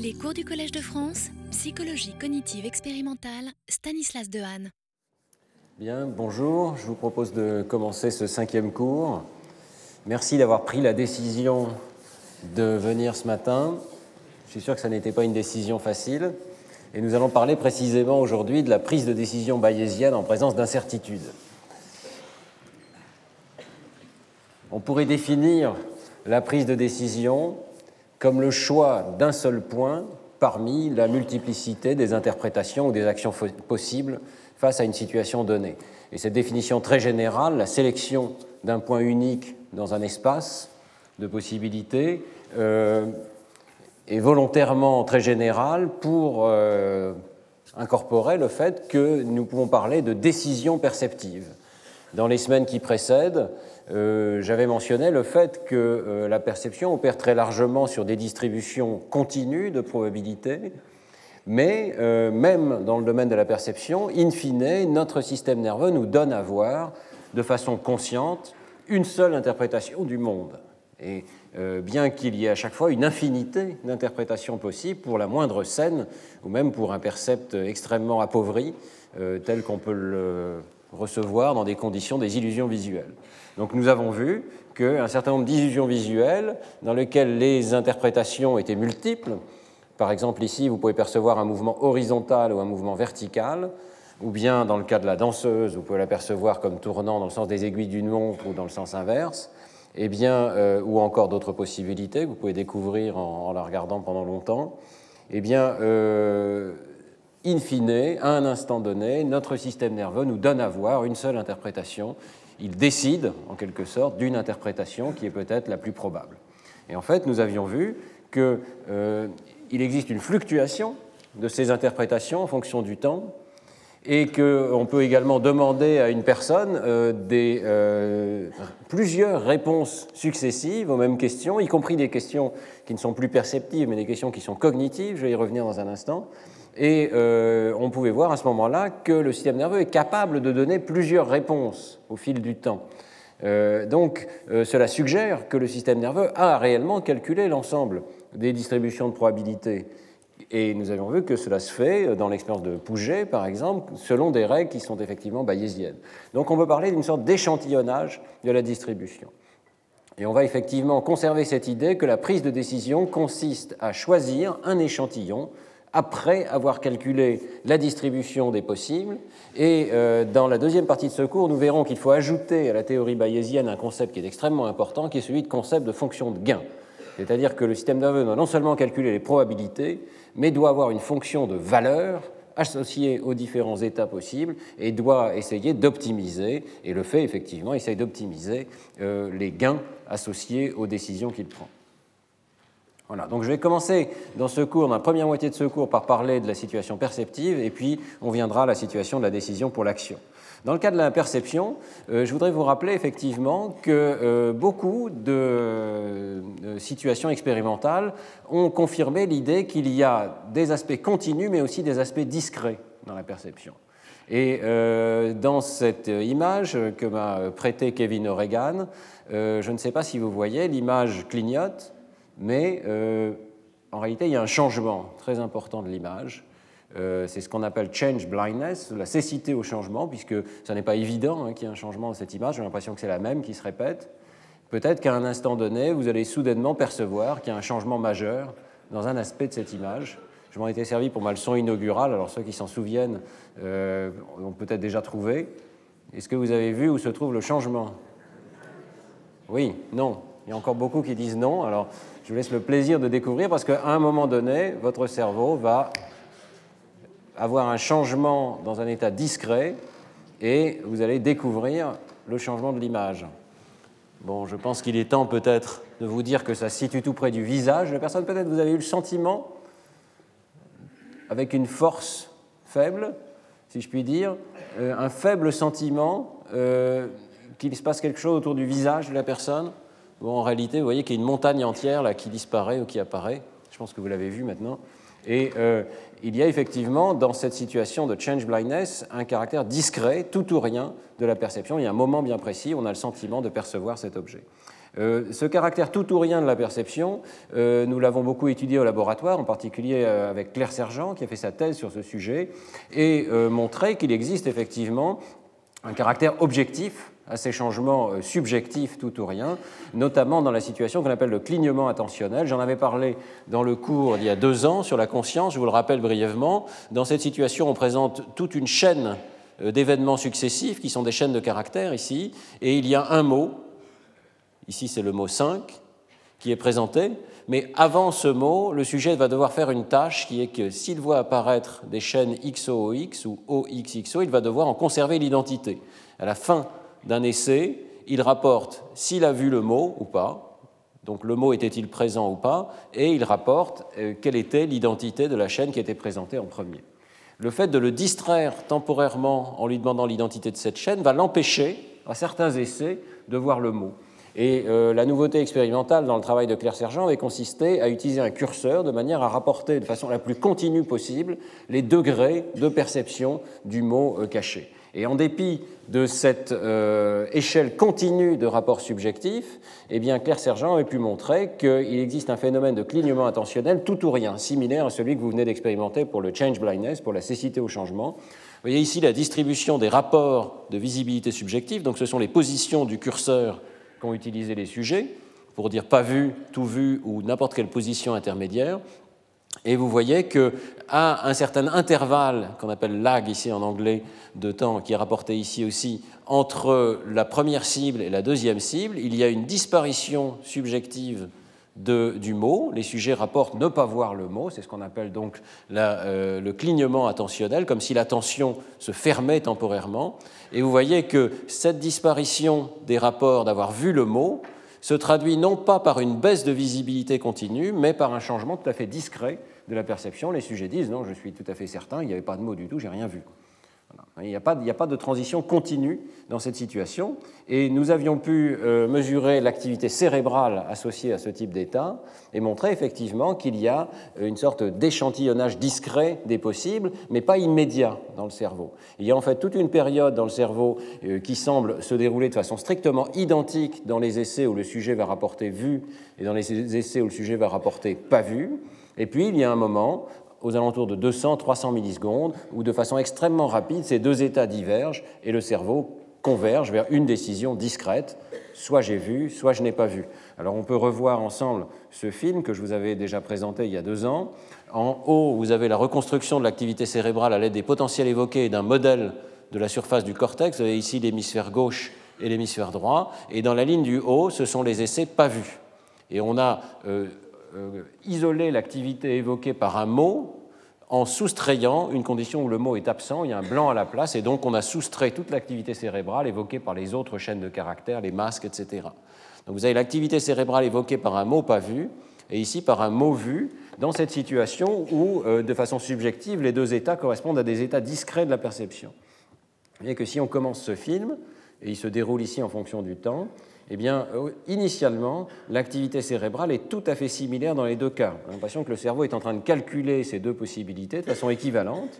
Les cours du Collège de France, psychologie cognitive expérimentale, Stanislas Dehaene. Bien, bonjour, je vous propose de commencer ce 5e cours. Merci d'avoir pris la décision de venir ce matin. Je suis sûr que ça n'était pas une décision facile. Et nous allons parler précisément aujourd'hui de la prise de décision bayésienne en présence d'incertitude. On pourrait définir la prise de décision comme le choix d'un seul point parmi la multiplicité des interprétations ou des actions possibles face à une situation donnée. Et cette définition très générale, la sélection d'un point unique dans un espace de possibilités, est volontairement très générale pour incorporer le fait que nous pouvons parler de décision perceptive. Dans les semaines qui précèdent, j'avais mentionné le fait que la perception opère très largement sur des distributions continues de probabilités, mais même dans le domaine de la perception, in fine, notre système nerveux nous donne à voir de façon consciente une seule interprétation du monde. Et bien qu'il y ait à chaque fois une infinité d'interprétations possibles pour la moindre scène, ou même pour un percept extrêmement appauvri, tel qu'on peut le recevoir dans des conditions des illusions visuelles. Donc nous avons vu qu'un certain nombre d'illusions visuelles dans lesquelles les interprétations étaient multiples, par exemple ici vous pouvez percevoir un mouvement horizontal ou un mouvement vertical, ou bien dans le cas de la danseuse vous pouvez l'apercevoir comme tournant dans le sens des aiguilles d'une montre ou dans le sens inverse, eh bien, ou encore d'autres possibilités que vous pouvez découvrir en la regardant pendant longtemps, eh bien, in fine, à un instant donné, notre système nerveux nous donne à voir une seule interprétation. Il décide, en quelque sorte, d'une interprétation qui est peut-être la plus probable. Et en fait, nous avions vu qu'il existe une fluctuation de ces interprétations en fonction du temps, et qu'on peut également demander à une personne plusieurs réponses successives aux mêmes questions, y compris des questions qui ne sont plus perceptives, mais des questions qui sont cognitives, je vais y revenir dans un instant. Et on pouvait voir à ce moment-là que le système nerveux est capable de donner plusieurs réponses au fil du temps. Donc cela suggère que le système nerveux a réellement calculé l'ensemble des distributions de probabilités. Et nous avons vu que cela se fait dans l'expérience de Pouget, par exemple, selon des règles qui sont effectivement bayésiennes. Donc on peut parler d'une sorte d'échantillonnage de la distribution. Et on va effectivement conserver cette idée que la prise de décision consiste à choisir un échantillon après avoir calculé la distribution des possibles. Et dans la deuxième partie de ce cours, nous verrons qu'il faut ajouter à la théorie bayésienne un concept qui est extrêmement important, qui est celui de concept de fonction de gain. C'est-à-dire que le système nerveux doit non seulement calculer les probabilités, mais doit avoir une fonction de valeur associée aux différents états possibles et doit essayer d'optimiser, et le fait effectivement, essaye d'optimiser les gains associés aux décisions qu'il prend. Voilà, donc je vais commencer dans ce cours, dans la première moitié de ce cours, par parler de la situation perceptive, et puis on viendra à la situation de la décision pour l'action. Dans le cas de la perception, je voudrais vous rappeler effectivement que beaucoup de situations expérimentales ont confirmé l'idée qu'il y a des aspects continus, mais aussi des aspects discrets dans la perception. Et dans cette image que m'a prêtée Kevin O'Regan, je ne sais pas si vous voyez, l'image clignote, mais en réalité, il y a un changement très important de l'image. C'est ce qu'on appelle change blindness, la cécité au changement, puisque ça n'est pas évident qu'il y ait un changement dans cette image. J'ai l'impression que c'est la même qui se répète. Peut-être qu'à un instant donné, vous allez soudainement percevoir qu'il y a un changement majeur dans un aspect de cette image. Je m'en étais servi pour ma leçon inaugurale, alors ceux qui s'en souviennent l'ont peut-être déjà trouvé. Est-ce que vous avez vu où se trouve le changement? Oui, non. Il y a encore beaucoup qui disent non. Alors, je vous laisse le plaisir de découvrir, parce qu'à un moment donné, votre cerveau va avoir un changement dans un état discret et vous allez découvrir le changement de l'image. Bon, je pense qu'il est temps peut-être de vous dire que ça se situe tout près du visage de la personne. Peut-être vous avez eu le sentiment, avec une force faible, si je puis dire, un faible sentiment qu'il se passe quelque chose autour du visage de la personne. Bon, en réalité, vous voyez qu'il y a une montagne entière là, qui disparaît ou qui apparaît. Je pense que vous l'avez vu maintenant. Et il y a effectivement, dans cette situation de change blindness, un caractère discret, tout ou rien, de la perception. Il y a un moment bien précis où on a le sentiment de percevoir cet objet. Ce caractère tout ou rien de la perception, nous l'avons beaucoup étudié au laboratoire, en particulier avec Claire Sergent, qui a fait sa thèse sur ce sujet, et montré qu'il existe effectivement un caractère objectif à ces changements subjectifs tout ou rien, notamment dans la situation qu'on appelle le clignement attentionnel. J'en avais parlé dans le cours il y a 2 ans sur la conscience, je vous le rappelle brièvement. Dans cette situation, on présente toute une chaîne d'événements successifs qui sont des chaînes de caractères ici, et il y a un mot, ici c'est le mot 5, qui est présenté, mais avant ce mot, le sujet va devoir faire une tâche qui est que s'il voit apparaître des chaînes XOOX ou OXXO, il va devoir en conserver l'identité. À la fin d'un essai, il rapporte s'il a vu le mot ou pas, donc le mot était-il présent ou pas, et il rapporte quelle était l'identité de la chaîne qui était présentée en premier. Le fait de le distraire temporairement en lui demandant l'identité de cette chaîne va l'empêcher, à certains essais, de voir le mot. Et la nouveauté expérimentale dans le travail de Claire Sergent avait consisté à utiliser un curseur de manière à rapporter de façon la plus continue possible les degrés de perception du mot caché. Et en dépit de cette échelle continue de rapport subjectif, eh bien Claire Sergent avait pu montrer qu'il existe un phénomène de clignement attentionnel tout ou rien, similaire à celui que vous venez d'expérimenter pour le change blindness, pour la cécité au changement. Vous voyez ici la distribution des rapports de visibilité subjective, donc ce sont les positions du curseur qu'ont utilisé les sujets pour dire pas vu, tout vu ou n'importe quelle position intermédiaire. Et vous voyez qu'à un certain intervalle, qu'on appelle lag ici en anglais, de temps, qui est rapporté ici aussi, entre la première cible et la deuxième cible, il y a une disparition subjective du mot. Les sujets rapportent ne pas voir le mot, c'est ce qu'on appelle donc le clignement attentionnel, comme si l'attention se fermait temporairement. Et vous voyez que cette disparition des rapports d'avoir vu le mot se traduit non pas par une baisse de visibilité continue, mais par un changement tout à fait discret de la perception. Les sujets disent « non, je suis tout à fait certain, il n'y avait pas de mot du tout, j'ai rien vu ». Il n'y a pas de transition continue dans cette situation. Et nous avions pu mesurer l'activité cérébrale associée à ce type d'état et montrer effectivement qu'il y a une sorte d'échantillonnage discret des possibles, mais pas immédiat dans le cerveau. Il y a en fait toute une période dans le cerveau qui semble se dérouler de façon strictement identique dans les essais où le sujet va rapporter vu et dans les essais où le sujet va rapporter pas vu. Et puis il y a un moment aux alentours de 200-300 millisecondes, où de façon extrêmement rapide, ces deux états divergent et le cerveau converge vers une décision discrète, soit j'ai vu, soit je n'ai pas vu. Alors on peut revoir ensemble ce film que je vous avais déjà présenté il y a 2 ans. En haut, vous avez la reconstruction de l'activité cérébrale à l'aide des potentiels évoqués et d'un modèle de la surface du cortex. Vous avez ici l'hémisphère gauche et l'hémisphère droit. Et dans la ligne du haut, ce sont les essais pas vus. Et on a isoler l'activité évoquée par un mot en soustrayant une condition où le mot est absent, il y a un blanc à la place, et donc on a soustrait toute l'activité cérébrale évoquée par les autres chaînes de caractères, les masques, etc. Donc vous avez l'activité cérébrale évoquée par un mot pas vu, et ici par un mot vu, dans cette situation où, de façon subjective, les deux états correspondent à des états discrets de la perception. Vous voyez que si on commence ce film, et il se déroule ici en fonction du temps, eh bien, initialement, l'activité cérébrale est tout à fait similaire dans les deux cas. On a l'impression que le cerveau est en train de calculer ces deux possibilités de façon équivalente.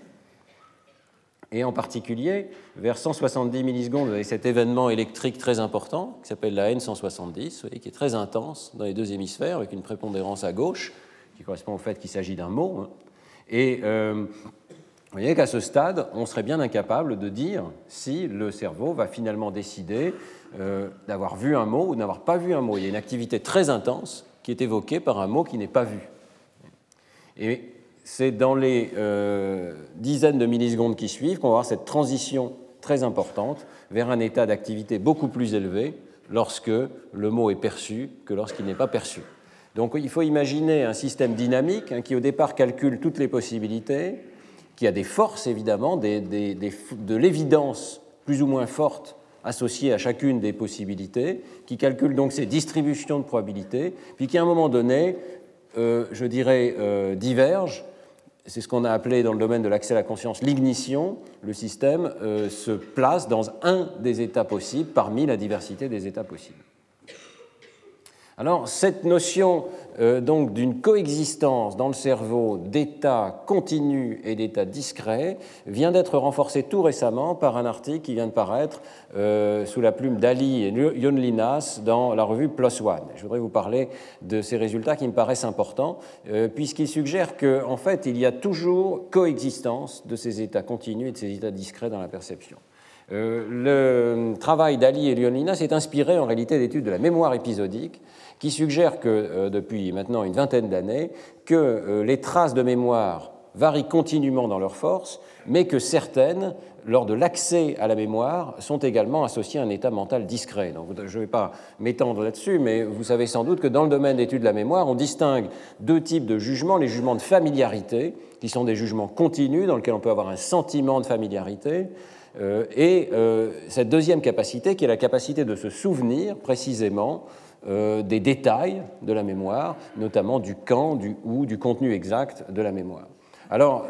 Et en particulier, vers 170 millisecondes, vous avez cet événement électrique très important qui s'appelle la N170, qui est très intense dans les deux hémisphères, avec une prépondérance à gauche, qui correspond au fait qu'il s'agit d'un mot. Et vous voyez qu'à ce stade, on serait bien incapable de dire si le cerveau va finalement décider d'avoir vu un mot ou d'avoir pas vu un mot. Il y a une activité très intense qui est évoquée par un mot qui n'est pas vu. Et c'est dans les dizaines de millisecondes qui suivent qu'on va avoir cette transition très importante vers un état d'activité beaucoup plus élevé lorsque le mot est perçu que lorsqu'il n'est pas perçu. Donc il faut imaginer un système dynamique qui au départ calcule toutes les possibilités, qui a des forces évidemment, de l'évidence plus ou moins forte associée à chacune des possibilités, qui calcule donc ces distributions de probabilités, puis qui à un moment donné, diverge. C'est ce qu'on a appelé dans le domaine de l'accès à la conscience l'ignition. Le système se place dans un des états possibles parmi la diversité des états possibles. Alors, cette notion donc d'une coexistence dans le cerveau d'états continus et d'états discrets vient d'être renforcée tout récemment par un article qui vient de paraître sous la plume d'Ali et Ionlinas dans la revue PLOS ONE. Je voudrais vous parler de ces résultats qui me paraissent importants, puisqu'ils suggèrent qu'en fait, il y a toujours coexistence de ces états continus et de ces états discrets dans la perception. Le travail d'Ali et Ionlinas est inspiré en réalité d'études de la mémoire épisodique qui suggèrent que, depuis maintenant une vingtaine d'années, que les traces de mémoire varient continuellement dans leur force, mais que certaines, lors de l'accès à la mémoire, sont également associées à un état mental discret. Donc, je ne vais pas m'étendre là-dessus, mais vous savez sans doute que dans le domaine d'études de la mémoire, on distingue deux types de jugements, les jugements de familiarité, qui sont des jugements continus dans lesquels on peut avoir un sentiment de familiarité, et cette deuxième capacité qui est la capacité de se souvenir précisément des détails de la mémoire, notamment du quand, du où, du contenu exact de la mémoire. Alors,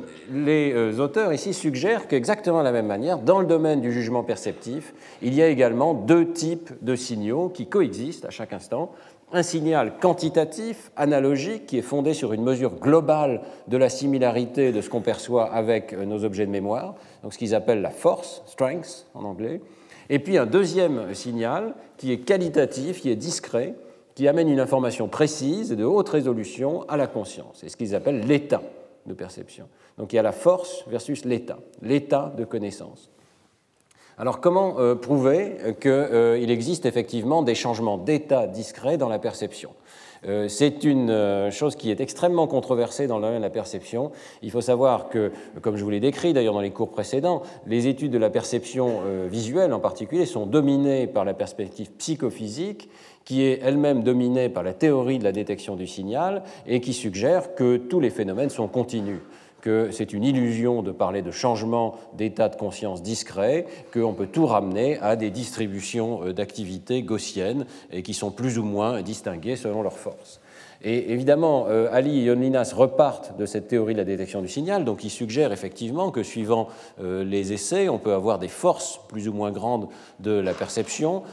les auteurs ici suggèrent qu'exactement de la même manière, dans le domaine du jugement perceptif, il y a également deux types de signaux qui coexistent à chaque instant. Un signal quantitatif, analogique, qui est fondé sur une mesure globale de la similarité de ce qu'on perçoit avec nos objets de mémoire, donc ce qu'ils appellent la force, strength en anglais. Et puis un deuxième signal qui est qualitatif, qui est discret, qui amène une information précise et de haute résolution à la conscience. C'est ce qu'ils appellent l'état de perception. Donc il y a la force versus l'état de connaissance. Alors comment prouver qu'il existe effectivement des changements d'état discrets dans la perception ? C'est une chose qui est extrêmement controversée dans le domaine de la perception. Il faut savoir que, comme je vous l'ai décrit d'ailleurs dans les cours précédents, les études de la perception visuelle en particulier sont dominées par la perspective psychophysique, qui est elle-même dominée par la théorie de la détection du signal et qui suggère que tous les phénomènes sont continus, que c'est une illusion de parler de changement d'état de conscience discret, qu'on peut tout ramener à des distributions d'activités gaussiennes et qui sont plus ou moins distinguées selon leur force. Et évidemment, Ali et Ionlinas repartent de cette théorie de la détection du signal, donc ils suggèrent effectivement que suivant les essais, on peut avoir des forces plus ou moins grandes de la perception.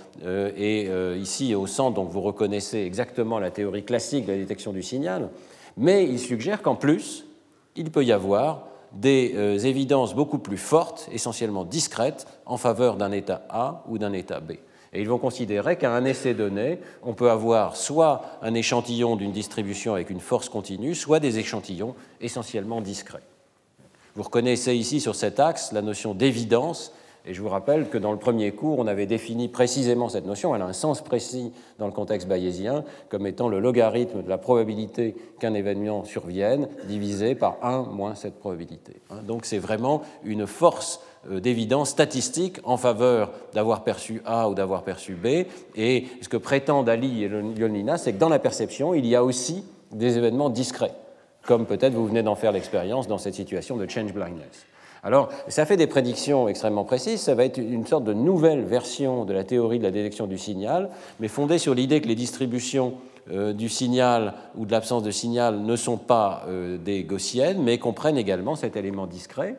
Ici, au centre, donc, vous reconnaissez exactement la théorie classique de la détection du signal, mais ils suggèrent qu'en plus, il peut y avoir des évidences beaucoup plus fortes, essentiellement discrètes, en faveur d'un état A ou d'un état B. Et ils vont considérer qu'à un essai donné, on peut avoir soit un échantillon d'une distribution avec une force continue, soit des échantillons essentiellement discrets. Vous reconnaissez ici sur cet axe la notion d'évidence, et je vous rappelle que dans le premier cours, on avait défini précisément cette notion, elle a un sens précis dans le contexte bayésien, comme étant le logarithme de la probabilité qu'un événement survienne, divisé par 1 moins cette probabilité. Donc c'est vraiment une force d'évidence statistique en faveur d'avoir perçu A ou d'avoir perçu B, et ce que prétendent Ali et Ionlinas, c'est que dans la perception, il y a aussi des événements discrets, comme peut-être vous venez d'en faire l'expérience dans cette situation de change blindness. Alors, ça fait des prédictions extrêmement précises, ça va être une sorte de nouvelle version de la théorie de la détection du signal, mais fondée sur l'idée que les distributions du signal ou de l'absence de signal ne sont pas des gaussiennes, mais comprennent également cet élément discret.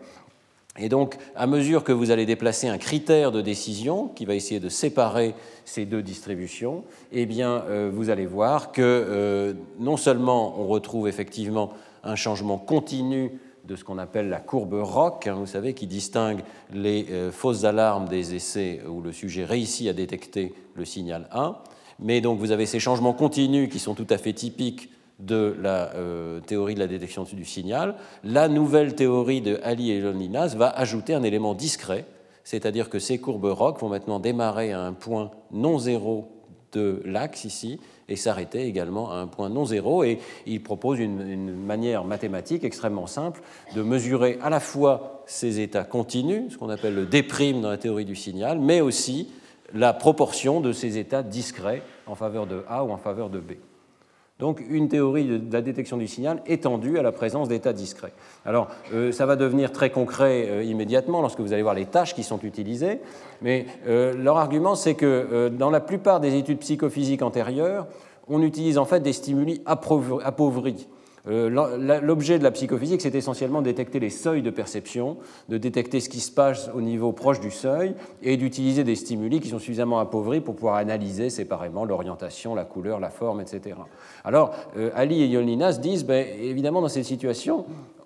Et donc, à mesure que vous allez déplacer un critère de décision qui va essayer de séparer ces deux distributions, eh bien, vous allez voir que non seulement on retrouve effectivement un changement continu de ce qu'on appelle la courbe ROC, vous savez, qui distingue les fausses alarmes des essais où le sujet réussit à détecter le signal 1. Mais donc vous avez ces changements continus qui sont tout à fait typiques de la théorie de la détection du signal. La nouvelle théorie de Ali et Ionlinas va ajouter un élément discret, c'est-à-dire que ces courbes ROC vont maintenant démarrer à un point non zéro de l'axe ici, et s'arrêter également à un point non zéro. Et il propose une manière mathématique extrêmement simple de mesurer à la fois ces états continus, ce qu'on appelle le D' dans la théorie du signal, mais aussi la proportion de ces états discrets en faveur de A ou en faveur de B. Donc une théorie de la détection du signal étendue à la présence d'états discrets. Alors ça va devenir très concret immédiatement lorsque vous allez voir les tâches qui sont utilisées, mais leur argument c'est que dans la plupart des études psychophysiques antérieures, on utilise en fait des stimuli appauvris. L'objet de la psychophysique, c'est essentiellement de détecter les seuils de perception, de détecter ce qui se passe au niveau proche du seuil et d'utiliser des stimuli qui sont suffisamment appauvris pour pouvoir analyser séparément l'orientation, la couleur, la forme, etc. Alors, Ali et Ioannidis disent, évidemment, dans cette situation,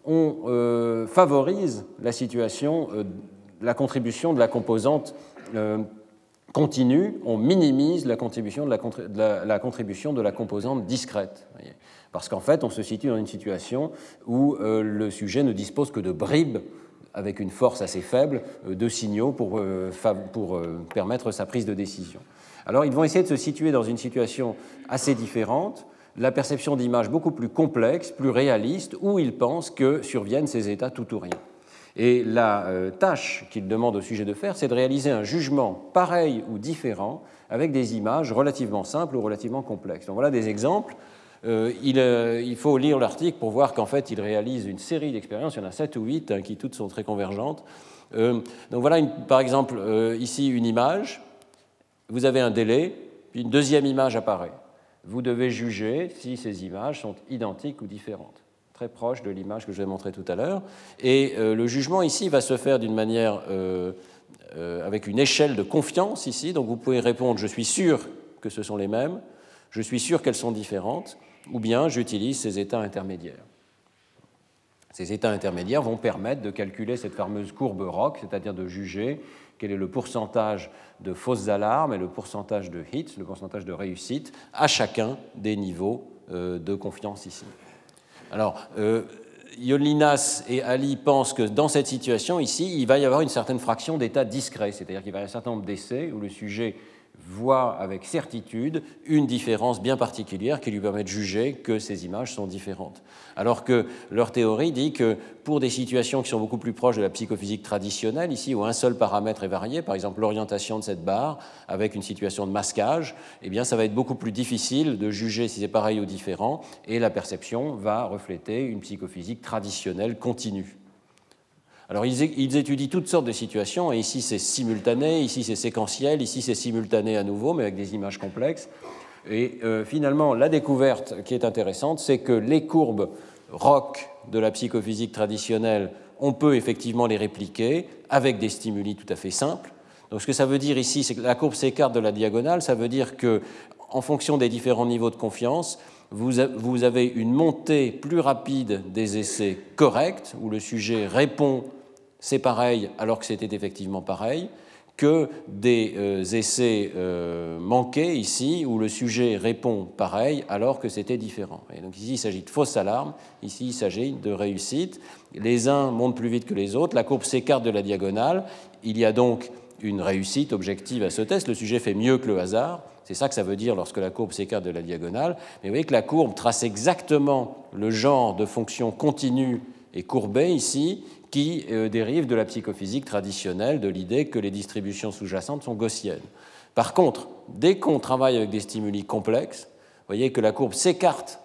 on favorise la situation, la contribution de la composante continue, on minimise la contribution de la composante discrète. Voyez. Parce qu'en fait, on se situe dans une situation où le sujet ne dispose que de bribes, avec une force assez faible, de signaux pour permettre sa prise de décision. Alors, ils vont essayer de se situer dans une situation assez différente, la perception d'images beaucoup plus complexe, plus réaliste, où ils pensent que surviennent ces états tout ou rien. Et la tâche qu'ils demandent au sujet de faire, c'est de réaliser un jugement pareil ou différent avec des images relativement simples ou relativement complexes. Donc voilà des exemples. Il faut lire l'article pour voir qu'en fait, il réalise une série d'expériences, il y en a 7 ou 8 qui toutes sont très convergentes. Donc voilà, par exemple, ici une image, vous avez un délai, puis une deuxième image apparaît. Vous devez juger si ces images sont identiques ou différentes, très proches de l'image que je vais montrer tout à l'heure. Et le jugement ici va se faire d'une manière avec une échelle de confiance ici, donc vous pouvez répondre « je suis sûr que ce sont les mêmes », « je suis sûr qu'elles sont différentes », ou bien j'utilise ces états intermédiaires. Ces états intermédiaires vont permettre de calculer cette fameuse courbe ROC, c'est-à-dire de juger quel est le pourcentage de fausses alarmes et le pourcentage de hits, le pourcentage de réussite, à chacun des niveaux de confiance ici. Alors, Ioannidis et Ali pensent que dans cette situation ici, il va y avoir une certaine fraction d'états discrets, c'est-à-dire qu'il va y avoir un certain nombre d'essais où le sujet voit avec certitude une différence bien particulière qui lui permet de juger que ces images sont différentes. Alors que leur théorie dit que pour des situations qui sont beaucoup plus proches de la psychophysique traditionnelle, ici où un seul paramètre est varié, par exemple l'orientation de cette barre avec une situation de masquage, eh bien ça va être beaucoup plus difficile de juger si c'est pareil ou différent, et la perception va refléter une psychophysique traditionnelle continue. Alors, ils étudient toutes sortes de situations, et ici c'est simultané, ici c'est séquentiel, ici c'est simultané à nouveau, mais avec des images complexes. Et finalement, la découverte qui est intéressante, c'est que les courbes ROC de la psychophysique traditionnelle, on peut effectivement les répliquer avec des stimuli tout à fait simples. Donc, ce que ça veut dire ici, c'est que la courbe s'écarte de la diagonale, ça veut dire que, en fonction des différents niveaux de confiance, vous avez une montée plus rapide des essais corrects, où le sujet répond c'est pareil alors que c'était effectivement pareil, que des essais manqués ici, où le sujet répond pareil alors que c'était différent. Et donc ici, il s'agit de fausses alarmes, ici, il s'agit de réussite. Les uns montent plus vite que les autres, la courbe s'écarte de la diagonale, il y a donc une réussite objective à ce test, le sujet fait mieux que le hasard. C'est ça que ça veut dire lorsque la courbe s'écarte de la diagonale. Mais vous voyez que la courbe trace exactement le genre de fonction continue et courbée ici qui dérive de la psychophysique traditionnelle, de l'idée que les distributions sous-jacentes sont gaussiennes. Par contre, dès qu'on travaille avec des stimuli complexes, vous voyez que la courbe s'écarte.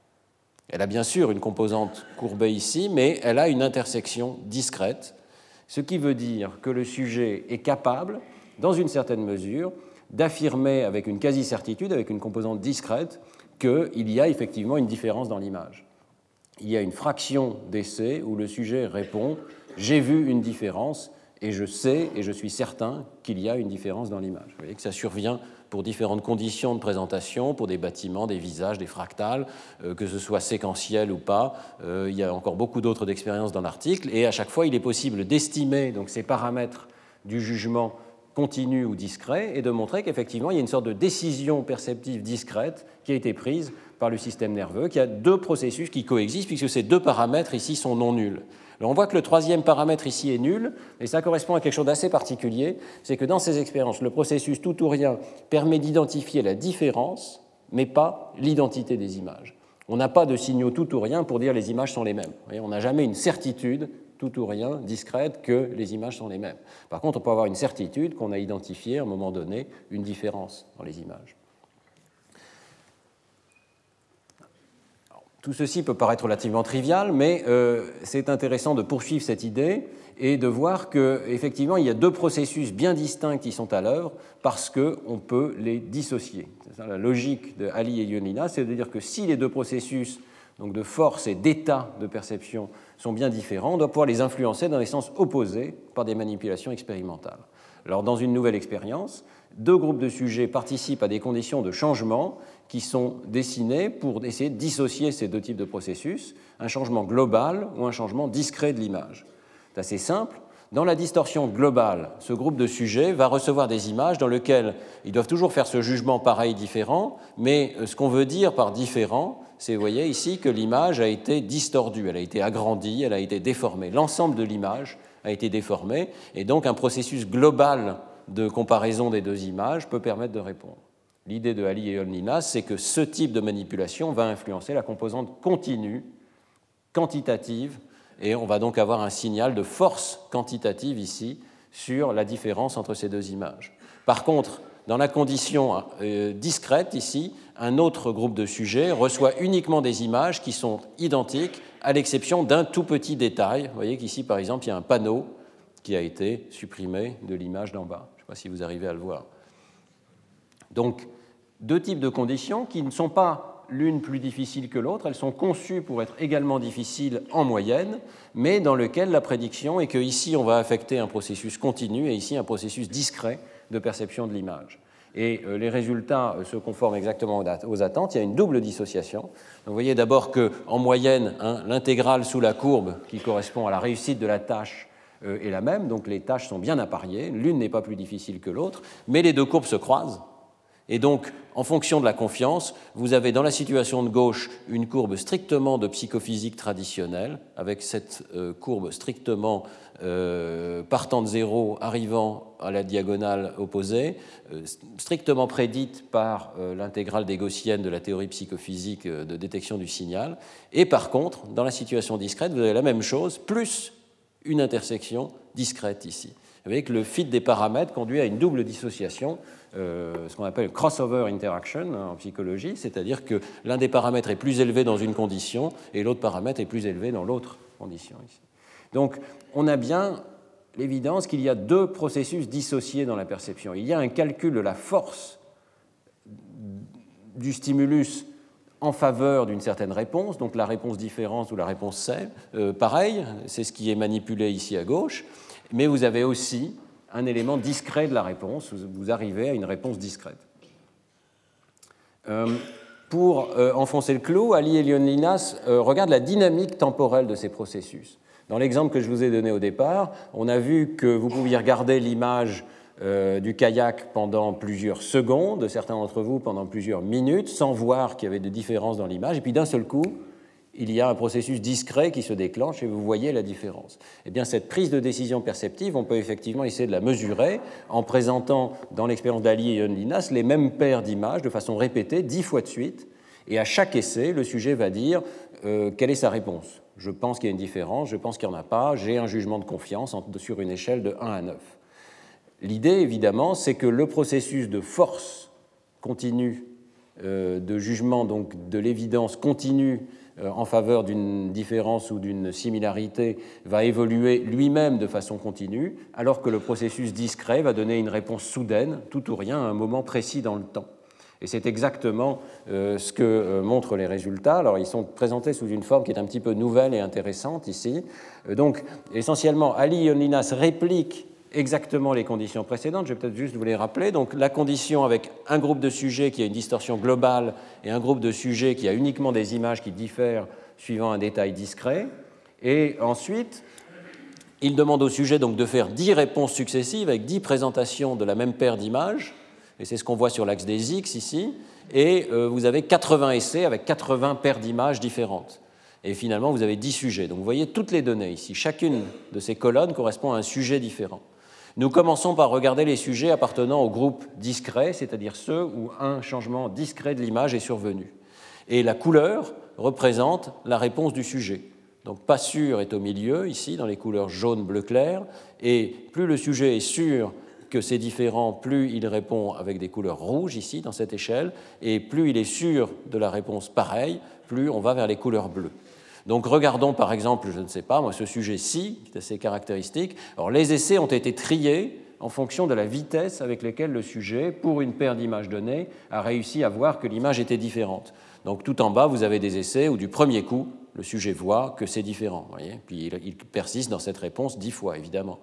Elle a bien sûr une composante courbée ici, mais elle a une intersection discrète, ce qui veut dire que le sujet est capable, dans une certaine mesure, d'affirmer avec une quasi-certitude, avec une composante discrète, qu'il y a effectivement une différence dans l'image. Il y a une fraction d'essai où le sujet répond « j'ai vu une différence et je sais et je suis certain qu'il y a une différence dans l'image ». Vous voyez que ça survient pour différentes conditions de présentation, pour des bâtiments, des visages, des fractales, que ce soit séquentiel ou pas. Il y a encore beaucoup d'autres expériences dans l'article et à chaque fois, il est possible d'estimer donc, ces paramètres du jugement continu ou discret et de montrer qu'effectivement, il y a une sorte de décision perceptive discrète qui a été prise par le système nerveux, qu'il y a deux processus qui coexistent puisque ces deux paramètres ici sont non nuls. Alors on voit que le troisième paramètre ici est nul et ça correspond à quelque chose d'assez particulier, c'est que dans ces expériences, le processus tout ou rien permet d'identifier la différence mais pas l'identité des images. On n'a pas de signaux tout ou rien pour dire les images sont les mêmes. Vous voyez, on n'a jamais une certitude tout ou rien discrète que les images sont les mêmes. Par contre, on peut avoir une certitude qu'on a identifié à un moment donné une différence dans les images. Alors, tout ceci peut paraître relativement trivial, mais c'est intéressant de poursuivre cette idée et de voir qu'effectivement, il y a deux processus bien distincts qui sont à l'œuvre parce qu'on peut les dissocier. C'est ça, la logique de Ali et Ioannidis, c'est de dire que si les deux processus donc de force et d'état de perception, sont bien différents, on doit pouvoir les influencer dans les sens opposés par des manipulations expérimentales. Alors, dans une nouvelle expérience, 2 groupes de sujets participent à des conditions de changement qui sont dessinées pour essayer de dissocier ces 2 types de processus, un changement global ou un changement discret de l'image. C'est assez simple. Dans la distorsion globale, ce groupe de sujets va recevoir des images dans lesquelles ils doivent toujours faire ce jugement pareil différent, mais ce qu'on veut dire par différent, c'est, vous voyez ici, que l'image a été distordue, elle a été agrandie, elle a été déformée. L'ensemble de l'image a été déformé, et donc un processus global de comparaison des 2 images peut permettre de répondre. L'idée de Ali et Ioannidis, c'est que ce type de manipulation va influencer la composante continue, quantitative, et on va donc avoir un signal de force quantitative ici sur la différence entre ces 2 images. Par contre, dans la condition discrète ici, un autre groupe de sujets reçoit uniquement des images qui sont identiques, à l'exception d'un tout petit détail. Vous voyez qu'ici, par exemple, il y a un panneau qui a été supprimé de l'image d'en bas. Je ne sais pas si vous arrivez à le voir. Donc, 2 types de conditions qui ne sont pas l'une plus difficile que l'autre, elles sont conçues pour être également difficiles en moyenne, mais dans lequel la prédiction est qu'ici, on va affecter un processus continu et ici, un processus discret de perception de l'image. Et les résultats se conforment exactement aux attentes. Il y a une double dissociation. Donc, vous voyez d'abord qu'en moyenne, l'intégrale sous la courbe qui correspond à la réussite de la tâche est la même, donc les tâches sont bien appariées, l'une n'est pas plus difficile que l'autre, mais les 2 courbes se croisent. Et donc, en fonction de la confiance, vous avez dans la situation de gauche une courbe strictement de psychophysique traditionnelle, avec cette courbe strictement partant de zéro, arrivant à la diagonale opposée, strictement prédite par l'intégrale des gaussiennes de la théorie psychophysique de détection du signal. Et par contre, dans la situation discrète, vous avez la même chose, plus une intersection discrète ici. Vous voyez que le fit des paramètres conduit à une double dissociation, ce qu'on appelle crossover interaction en psychologie, c'est-à-dire que l'un des paramètres est plus élevé dans une condition et l'autre paramètre est plus élevé dans l'autre condition ici. Donc, on a bien l'évidence qu'il y a 2 processus dissociés dans la perception. Il y a un calcul de la force du stimulus en faveur d'une certaine réponse, donc la réponse différence ou la réponse C, pareil, c'est ce qui est manipulé ici à gauche, mais vous avez aussi un élément discret de la réponse, vous arrivez à une réponse discrète. Pour enfoncer le clou, Ali et Ioannidis regardent la dynamique temporelle de ces processus. Dans l'exemple que je vous ai donné au départ, on a vu que vous pouviez regarder l'image du kayak pendant plusieurs secondes, certains d'entre vous pendant plusieurs minutes, sans voir qu'il y avait de différence dans l'image, et puis d'un seul coup, il y a un processus discret qui se déclenche et vous voyez la différence. Eh bien, cette prise de décision perceptive, on peut effectivement essayer de la mesurer en présentant dans l'expérience d'Ali et Ioannidis les mêmes paires d'images de façon répétée, 10 fois de suite, et à chaque essai, le sujet va dire quelle est sa réponse. Je pense qu'il y a une différence, je pense qu'il n'y en a pas, j'ai un jugement de confiance sur une échelle de 1 à 9. L'idée, évidemment, c'est que le processus de force continue, de jugement, donc de l'évidence continue en faveur d'une différence ou d'une similarité, va évoluer lui-même de façon continue, alors que le processus discret va donner une réponse soudaine, tout ou rien, à un moment précis dans le temps. Et c'est exactement ce que montrent les résultats. Alors, ils sont présentés sous une forme qui est un petit peu nouvelle et intéressante ici. Donc, essentiellement, Ali et Ioannidis répliquent exactement les conditions précédentes. Je vais peut-être juste vous les rappeler. Donc, la condition avec un groupe de sujets qui a une distorsion globale et un groupe de sujets qui a uniquement des images qui diffèrent suivant un détail discret. Et ensuite, il demande au sujet donc de faire 10 réponses successives avec 10 présentations de la même paire d'images. Et c'est ce qu'on voit sur l'axe des X ici. Et vous avez 80 essais avec 80 paires d'images différentes. Et finalement, vous avez 10 sujets. Donc, vous voyez toutes les données ici. Chacune de ces colonnes correspond à un sujet différent. Nous commençons par regarder les sujets appartenant au groupe discret, c'est-à-dire ceux où un changement discret de l'image est survenu. Et la couleur représente la réponse du sujet. Donc, pas sûr est au milieu, ici, dans les couleurs jaune, bleu clair. Et plus le sujet est sûr que c'est différent, plus il répond avec des couleurs rouges, ici, dans cette échelle. Et plus il est sûr de la réponse pareille, plus on va vers les couleurs bleues. Donc regardons par exemple, je ne sais pas, moi, ce sujet-ci, qui est assez caractéristique. Alors les essais ont été triés en fonction de la vitesse avec laquelle le sujet, pour une paire d'images données, a réussi à voir que l'image était différente. Donc tout en bas, vous avez des essais où du premier coup, le sujet voit que c'est différent. Voyez, puis il persiste dans cette réponse 10 fois, évidemment.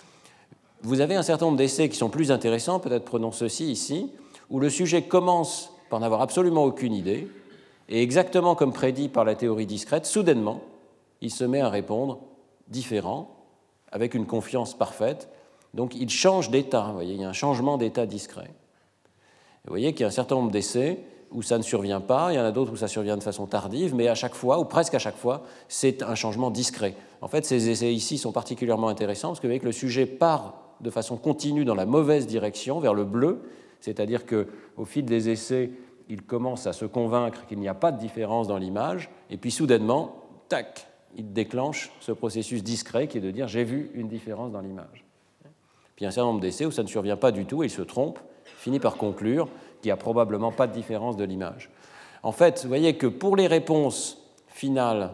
Vous avez un certain nombre d'essais qui sont plus intéressants, peut-être prenons ceci ici, où le sujet commence par n'avoir absolument aucune idée, et exactement comme prédit par la théorie discrète, soudainement, il se met à répondre différent, avec une confiance parfaite. Donc il change d'état, vous voyez, il y a un changement d'état discret. Vous voyez qu'il y a un certain nombre d'essais où ça ne survient pas, il y en a d'autres où ça survient de façon tardive, mais à chaque fois, ou presque à chaque fois, c'est un changement discret. En fait, ces essais ici sont particulièrement intéressants parce que vous voyez que le sujet part de façon continue dans la mauvaise direction, vers le bleu, c'est-à-dire qu'au fil des essais, il commence à se convaincre qu'il n'y a pas de différence dans l'image, et puis soudainement, tac, il déclenche ce processus discret qui est de dire « j'ai vu une différence dans l'image ». Puis il y a un certain nombre d'essais où ça ne survient pas du tout, et il se trompe, finit par conclure qu'il n'y a probablement pas de différence de l'image. En fait, vous voyez que pour les réponses finales,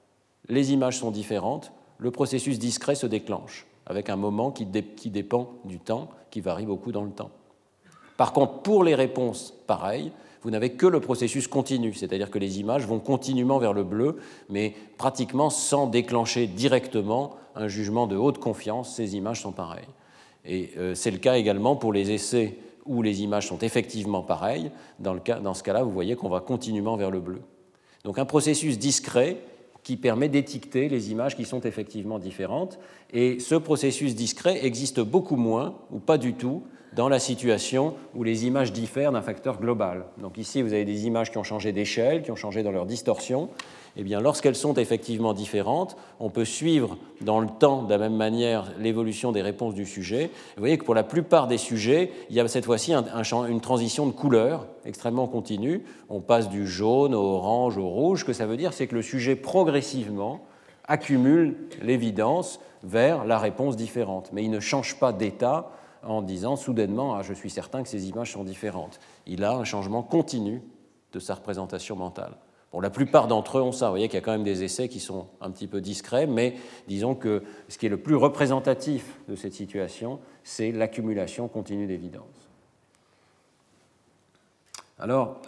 les images sont différentes, le processus discret se déclenche, avec un moment qui dépend du temps, qui varie beaucoup dans le temps. Par contre, pour les réponses pareilles, vous n'avez que le processus continu, c'est-à-dire que les images vont continuellement vers le bleu, mais pratiquement sans déclencher directement un jugement de haute confiance, ces images sont pareilles. Et c'est le cas également pour les essais où les images sont effectivement pareilles. Dans ce cas-là, vous voyez qu'on va continuellement vers le bleu. Donc un processus discret qui permet d'étiqueter les images qui sont effectivement différentes. Et ce processus discret existe beaucoup moins, ou pas du tout, dans la situation où les images diffèrent d'un facteur global. Donc ici, vous avez des images qui ont changé d'échelle, qui ont changé dans leur distorsion. Eh bien, lorsqu'elles sont effectivement différentes, on peut suivre dans le temps, de la même manière, l'évolution des réponses du sujet. Vous voyez que pour la plupart des sujets, il y a cette fois-ci une transition de couleur extrêmement continue. On passe du jaune au orange au rouge. Ce que ça veut dire, c'est que le sujet progressivement accumule l'évidence vers la réponse différente. Mais il ne change pas d'état en disant soudainement « Ah, je suis certain que ces images sont différentes ». Il a un changement continu de sa représentation mentale. Bon, la plupart d'entre eux ont ça. Vous voyez qu'il y a quand même des essais qui sont un petit peu discrets, mais disons que ce qui est le plus représentatif de cette situation, c'est l'accumulation continue d'évidence. Alors,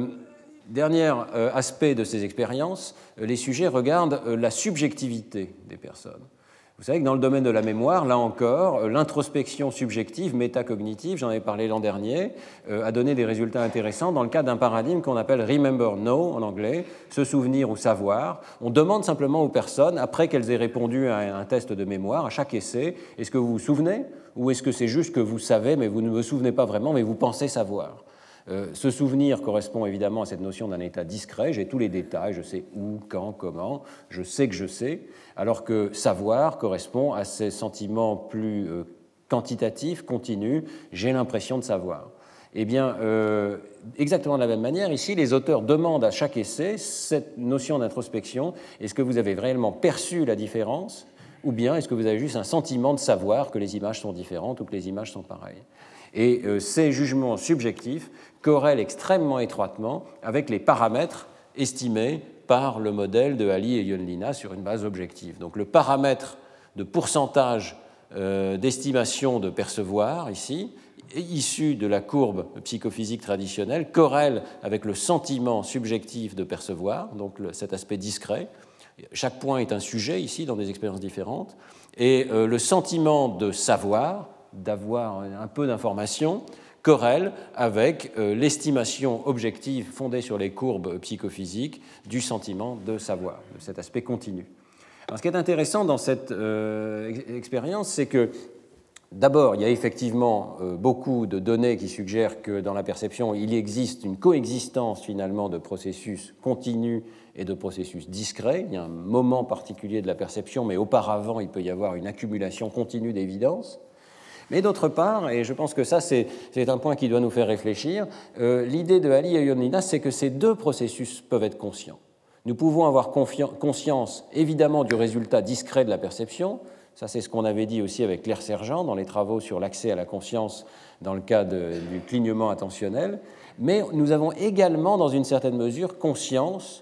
dernier aspect de ces expériences, les sujets regardent la subjectivité des personnes. Vous savez que dans le domaine de la mémoire, là encore, l'introspection subjective, métacognitive, j'en ai parlé l'an dernier, a donné des résultats intéressants dans le cadre d'un paradigme qu'on appelle « remember, know » en anglais, se souvenir ou savoir. On demande simplement aux personnes, après qu'elles aient répondu à un test de mémoire, à chaque essai, est-ce que vous vous souvenez ou est-ce que c'est juste que vous savez, mais vous ne vous souvenez pas vraiment, mais vous pensez savoir ? Ce souvenir correspond évidemment à cette notion d'un état discret, j'ai tous les détails, je sais où, quand, comment, je sais que je sais, alors que savoir correspond à ces sentiments plus quantitatifs, continus, j'ai l'impression de savoir. Eh bien, exactement de la même manière, ici, les auteurs demandent à chaque essai cette notion d'introspection, est-ce que vous avez réellement perçu la différence, ou bien est-ce que vous avez juste un sentiment de savoir que les images sont différentes ou que les images sont pareilles ? Et ces jugements subjectifs corrèlent extrêmement étroitement avec les paramètres estimés par le modèle de Ali et Ionlina sur une base objective. Donc le paramètre de pourcentage d'estimation de percevoir, ici, issu de la courbe psychophysique traditionnelle, corrèle avec le sentiment subjectif de percevoir, donc cet aspect discret. Chaque point est un sujet, ici, dans des expériences différentes. Et le sentiment de savoir, d'avoir un peu d'information, corrèle avec l'estimation objective fondée sur les courbes psychophysiques du sentiment de savoir, de cet aspect continu. Alors, ce qui est intéressant dans cette expérience, c'est que d'abord, il y a effectivement beaucoup de données qui suggèrent que dans la perception, il existe une coexistence finalement de processus continus et de processus discrets. Il y a un moment particulier de la perception, mais auparavant, il peut y avoir une accumulation continue d'évidence. Mais d'autre part, et je pense que ça c'est un point qui doit nous faire réfléchir, l'idée de Ali et Ionlina, c'est que ces deux processus peuvent être conscients. Nous pouvons avoir conscience évidemment du résultat discret de la perception, ça c'est ce qu'on avait dit aussi avec Claire Sergent dans les travaux sur l'accès à la conscience dans le cas du clignement attentionnel, mais nous avons également dans une certaine mesure conscience,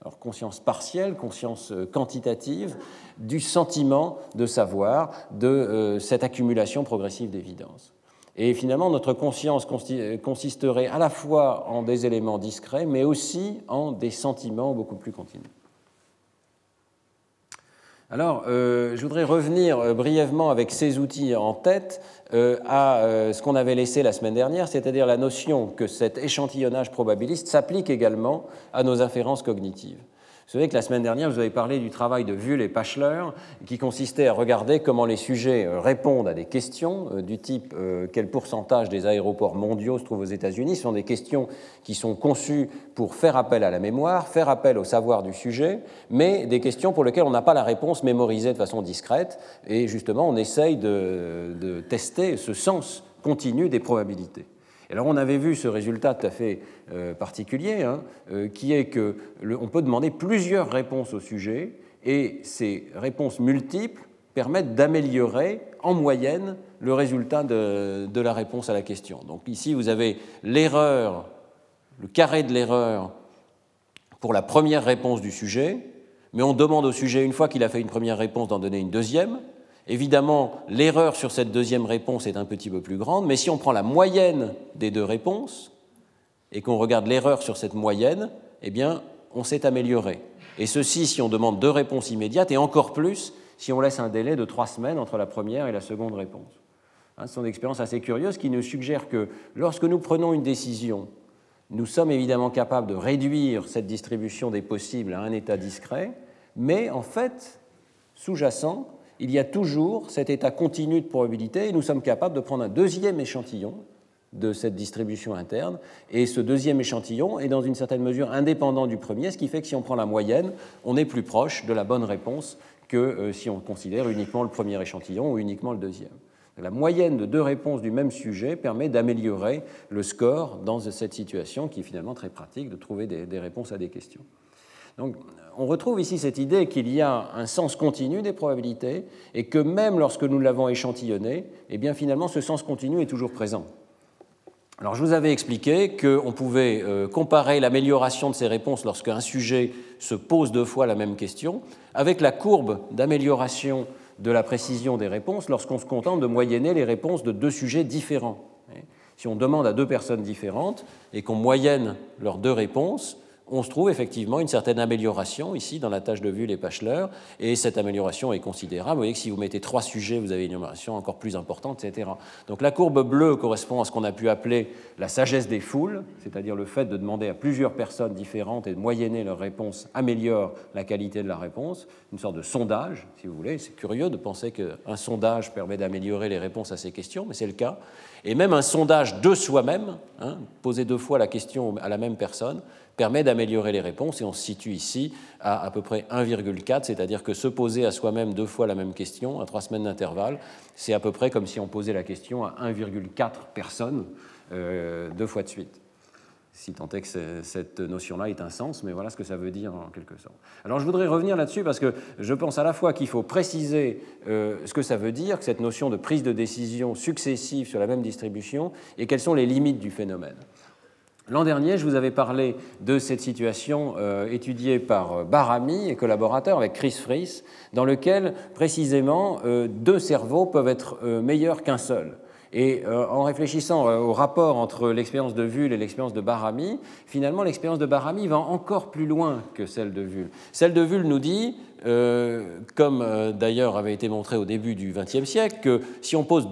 alors conscience partielle, conscience quantitative, du sentiment de savoir, de cette accumulation progressive d'évidence. Et finalement, notre conscience consisterait à la fois en des éléments discrets, mais aussi en des sentiments beaucoup plus continus. Alors, je voudrais revenir brièvement avec ces outils en tête à ce qu'on avait laissé la semaine dernière, c'est-à-dire la notion que cet échantillonnage probabiliste s'applique également à nos inférences cognitives. Vous savez que la semaine dernière, je vous avais parlé du travail de Wühl et Pachler, qui consistait à regarder comment les sujets répondent à des questions du type quel pourcentage des aéroports mondiaux se trouvent aux États-Unis. Ce sont des questions qui sont conçues pour faire appel à la mémoire, faire appel au savoir du sujet, mais des questions pour lesquelles on n'a pas la réponse mémorisée de façon discrète. Et justement, on essaye de tester ce sens continu des probabilités. Alors on avait vu ce résultat tout à fait particulier, qui est qu'on peut demander plusieurs réponses au sujet, et ces réponses multiples permettent d'améliorer en moyenne le résultat de la réponse à la question. Donc ici vous avez l'erreur, le carré de l'erreur pour la première réponse du sujet, mais on demande au sujet, une fois qu'il a fait une première réponse, d'en donner une deuxième. Évidemment, l'erreur sur cette deuxième réponse est un petit peu plus grande, mais si on prend la moyenne des deux réponses et qu'on regarde l'erreur sur cette moyenne, eh bien, on s'est amélioré. Et ceci si on demande deux réponses immédiates, et encore plus si on laisse un délai de 3 semaines entre la première et la seconde réponse. Ce sont des expériences assez curieuses qui nous suggèrent que lorsque nous prenons une décision, nous sommes évidemment capables de réduire cette distribution des possibles à un état discret, mais en fait, sous-jacent, il y a toujours cet état continu de probabilité et nous sommes capables de prendre un deuxième échantillon de cette distribution interne, et ce deuxième échantillon est dans une certaine mesure indépendant du premier, ce qui fait que si on prend la moyenne, on est plus proche de la bonne réponse que si on considère uniquement le premier échantillon ou uniquement le deuxième. La moyenne de deux réponses du même sujet permet d'améliorer le score dans cette situation qui est finalement très pratique de trouver des réponses à des questions. Donc, on retrouve ici cette idée qu'il y a un sens continu des probabilités et que même lorsque nous l'avons échantillonné, eh bien finalement ce sens continu est toujours présent. Alors je vous avais expliqué qu'on pouvait comparer l'amélioration de ces réponses lorsqu'un sujet se pose 2 fois la même question avec la courbe d'amélioration de la précision des réponses lorsqu'on se contente de moyenner les réponses de 2 sujets différents. Si on demande à 2 personnes différentes et qu'on moyenne leurs 2 réponses, on se trouve effectivement une certaine amélioration ici dans la tâche de Wühl et Pachler, et cette amélioration est considérable. Vous voyez que si vous mettez 3 sujets, vous avez une amélioration encore plus importante, etc. Donc la courbe bleue correspond à ce qu'on a pu appeler la sagesse des foules, c'est-à-dire le fait de demander à plusieurs personnes différentes et de moyenner leurs réponses améliore la qualité de la réponse, une sorte de sondage, si vous voulez. C'est curieux de penser qu'un sondage permet d'améliorer les réponses à ces questions, mais c'est le cas. Et même un sondage de soi-même, poser 2 fois la question à la même personne, permet d'améliorer les réponses, et on se situe ici à peu près 1,4, c'est-à-dire que se poser à soi-même 2 fois la même question, à 3 semaines d'intervalle, c'est à peu près comme si on posait la question à 1,4 personnes 2 fois de suite. Si tant est que cette notion-là ait un sens, mais voilà ce que ça veut dire en quelque sorte. Alors je voudrais revenir là-dessus parce que je pense à la fois qu'il faut préciser ce que ça veut dire, que cette notion de prise de décision successive sur la même distribution, et quelles sont les limites du phénomène. L'an dernier, je vous avais parlé de cette situation étudiée par Baramy et collaborateurs avec Chris Friess, dans lequel, précisément, 2 cerveaux peuvent être meilleurs qu'un seul. Et en réfléchissant au rapport entre l'expérience de Wühl et l'expérience de Baramy, finalement, l'expérience de Baramy va encore plus loin que celle de Wühl. Celle de Wühl nous dit, comme d'ailleurs avait été montré au début du XXe siècle, que si on pose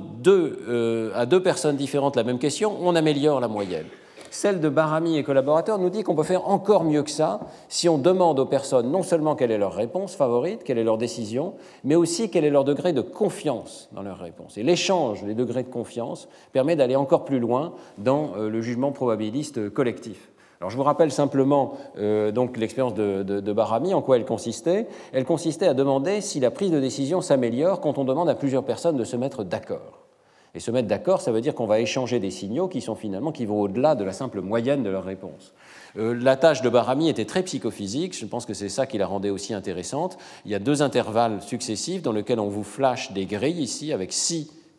à 2 personnes différentes la même question, on améliore la moyenne. Celle de Baramy et collaborateurs nous dit qu'on peut faire encore mieux que ça si on demande aux personnes non seulement quelle est leur réponse favorite, quelle est leur décision, mais aussi quel est leur degré de confiance dans leur réponse. Et l'échange des degrés de confiance permet d'aller encore plus loin dans le jugement probabiliste collectif. Alors je vous rappelle simplement donc l'expérience de Baramy, en quoi elle consistait. Elle consistait à demander si la prise de décision s'améliore quand on demande à plusieurs personnes de se mettre d'accord. Et se mettre d'accord, ça veut dire qu'on va échanger des signaux qui vont au-delà de la simple moyenne de leurs réponses. La tâche de Baramy était très psychophysique, je pense que c'est ça qui la rendait aussi intéressante. Il y a 2 intervalles successifs dans lesquels on vous flash des grilles ici avec 6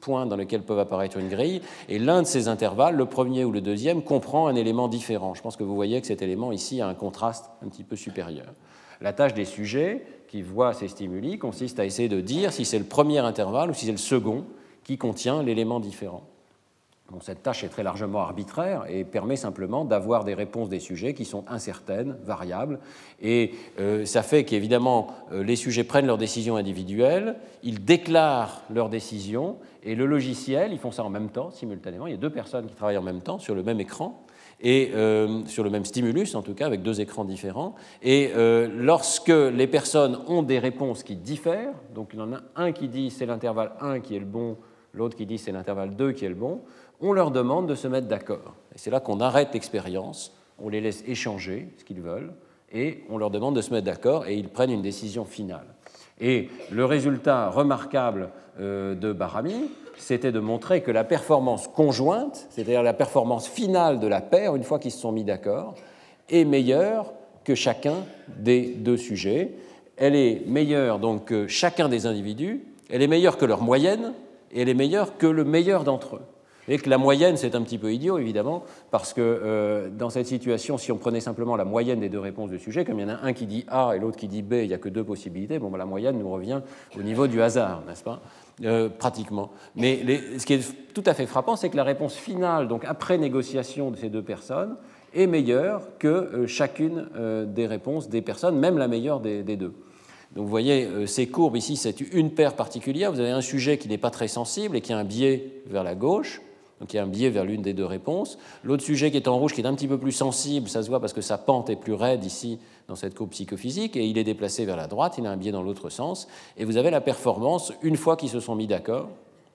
points dans lesquels peuvent apparaître une grille, et l'un de ces intervalles, le premier ou le deuxième, comprend un élément différent. Je pense que vous voyez que cet élément ici a un contraste un petit peu supérieur. La tâche des sujets qui voient ces stimuli consiste à essayer de dire si c'est le premier intervalle ou si c'est le second qui contient l'élément différent. Bon, cette tâche est très largement arbitraire et permet simplement d'avoir des réponses des sujets qui sont incertaines, variables, et ça fait qu'évidemment les sujets prennent leurs décisions individuelles, ils déclarent leurs décisions, et le logiciel, ils font ça en même temps, simultanément, il y a deux personnes qui travaillent en même temps sur le même écran, et sur le même stimulus, en tout cas, avec deux écrans différents. Et lorsque les personnes ont des réponses qui diffèrent, donc il y en a un qui dit c'est l'intervalle 1 qui est le bon, l'autre qui dit c'est l'intervalle 2 qui est le bon, on leur demande de se mettre d'accord. Et c'est là qu'on arrête l'expérience, on les laisse échanger ce qu'ils veulent, et on leur demande de se mettre d'accord, et ils prennent une décision finale. Et le résultat remarquable de Baramy, c'était de montrer que la performance conjointe, c'est-à-dire la performance finale de la paire, une fois qu'ils se sont mis d'accord, est meilleure que chacun des deux sujets. Elle est meilleure donc que chacun des individus, elle est meilleure que leur moyenne, et elle est meilleure que le meilleur d'entre eux. Et que la moyenne, c'est un petit peu idiot, évidemment, parce que dans cette situation, si on prenait simplement la moyenne des deux réponses du sujet, comme il y en a un qui dit A et l'autre qui dit B, il n'y a que deux possibilités, bon, ben, la moyenne nous revient au niveau du hasard, n'est-ce pas, pratiquement. Mais ce qui est tout à fait frappant, c'est que la réponse finale, donc après négociation de ces deux personnes, est meilleure que chacune des réponses des personnes, même la meilleure des deux. Donc vous voyez, ces courbes ici, c'est une paire particulière. Vous avez un sujet qui n'est pas très sensible et qui a un biais vers la gauche, donc il y a un biais vers l'une des deux réponses. L'autre sujet qui est en rouge, qui est un petit peu plus sensible, ça se voit parce que sa pente est plus raide ici dans cette courbe psychophysique, et il est déplacé vers la droite, il a un biais dans l'autre sens. Et vous avez la performance une fois qu'ils se sont mis d'accord,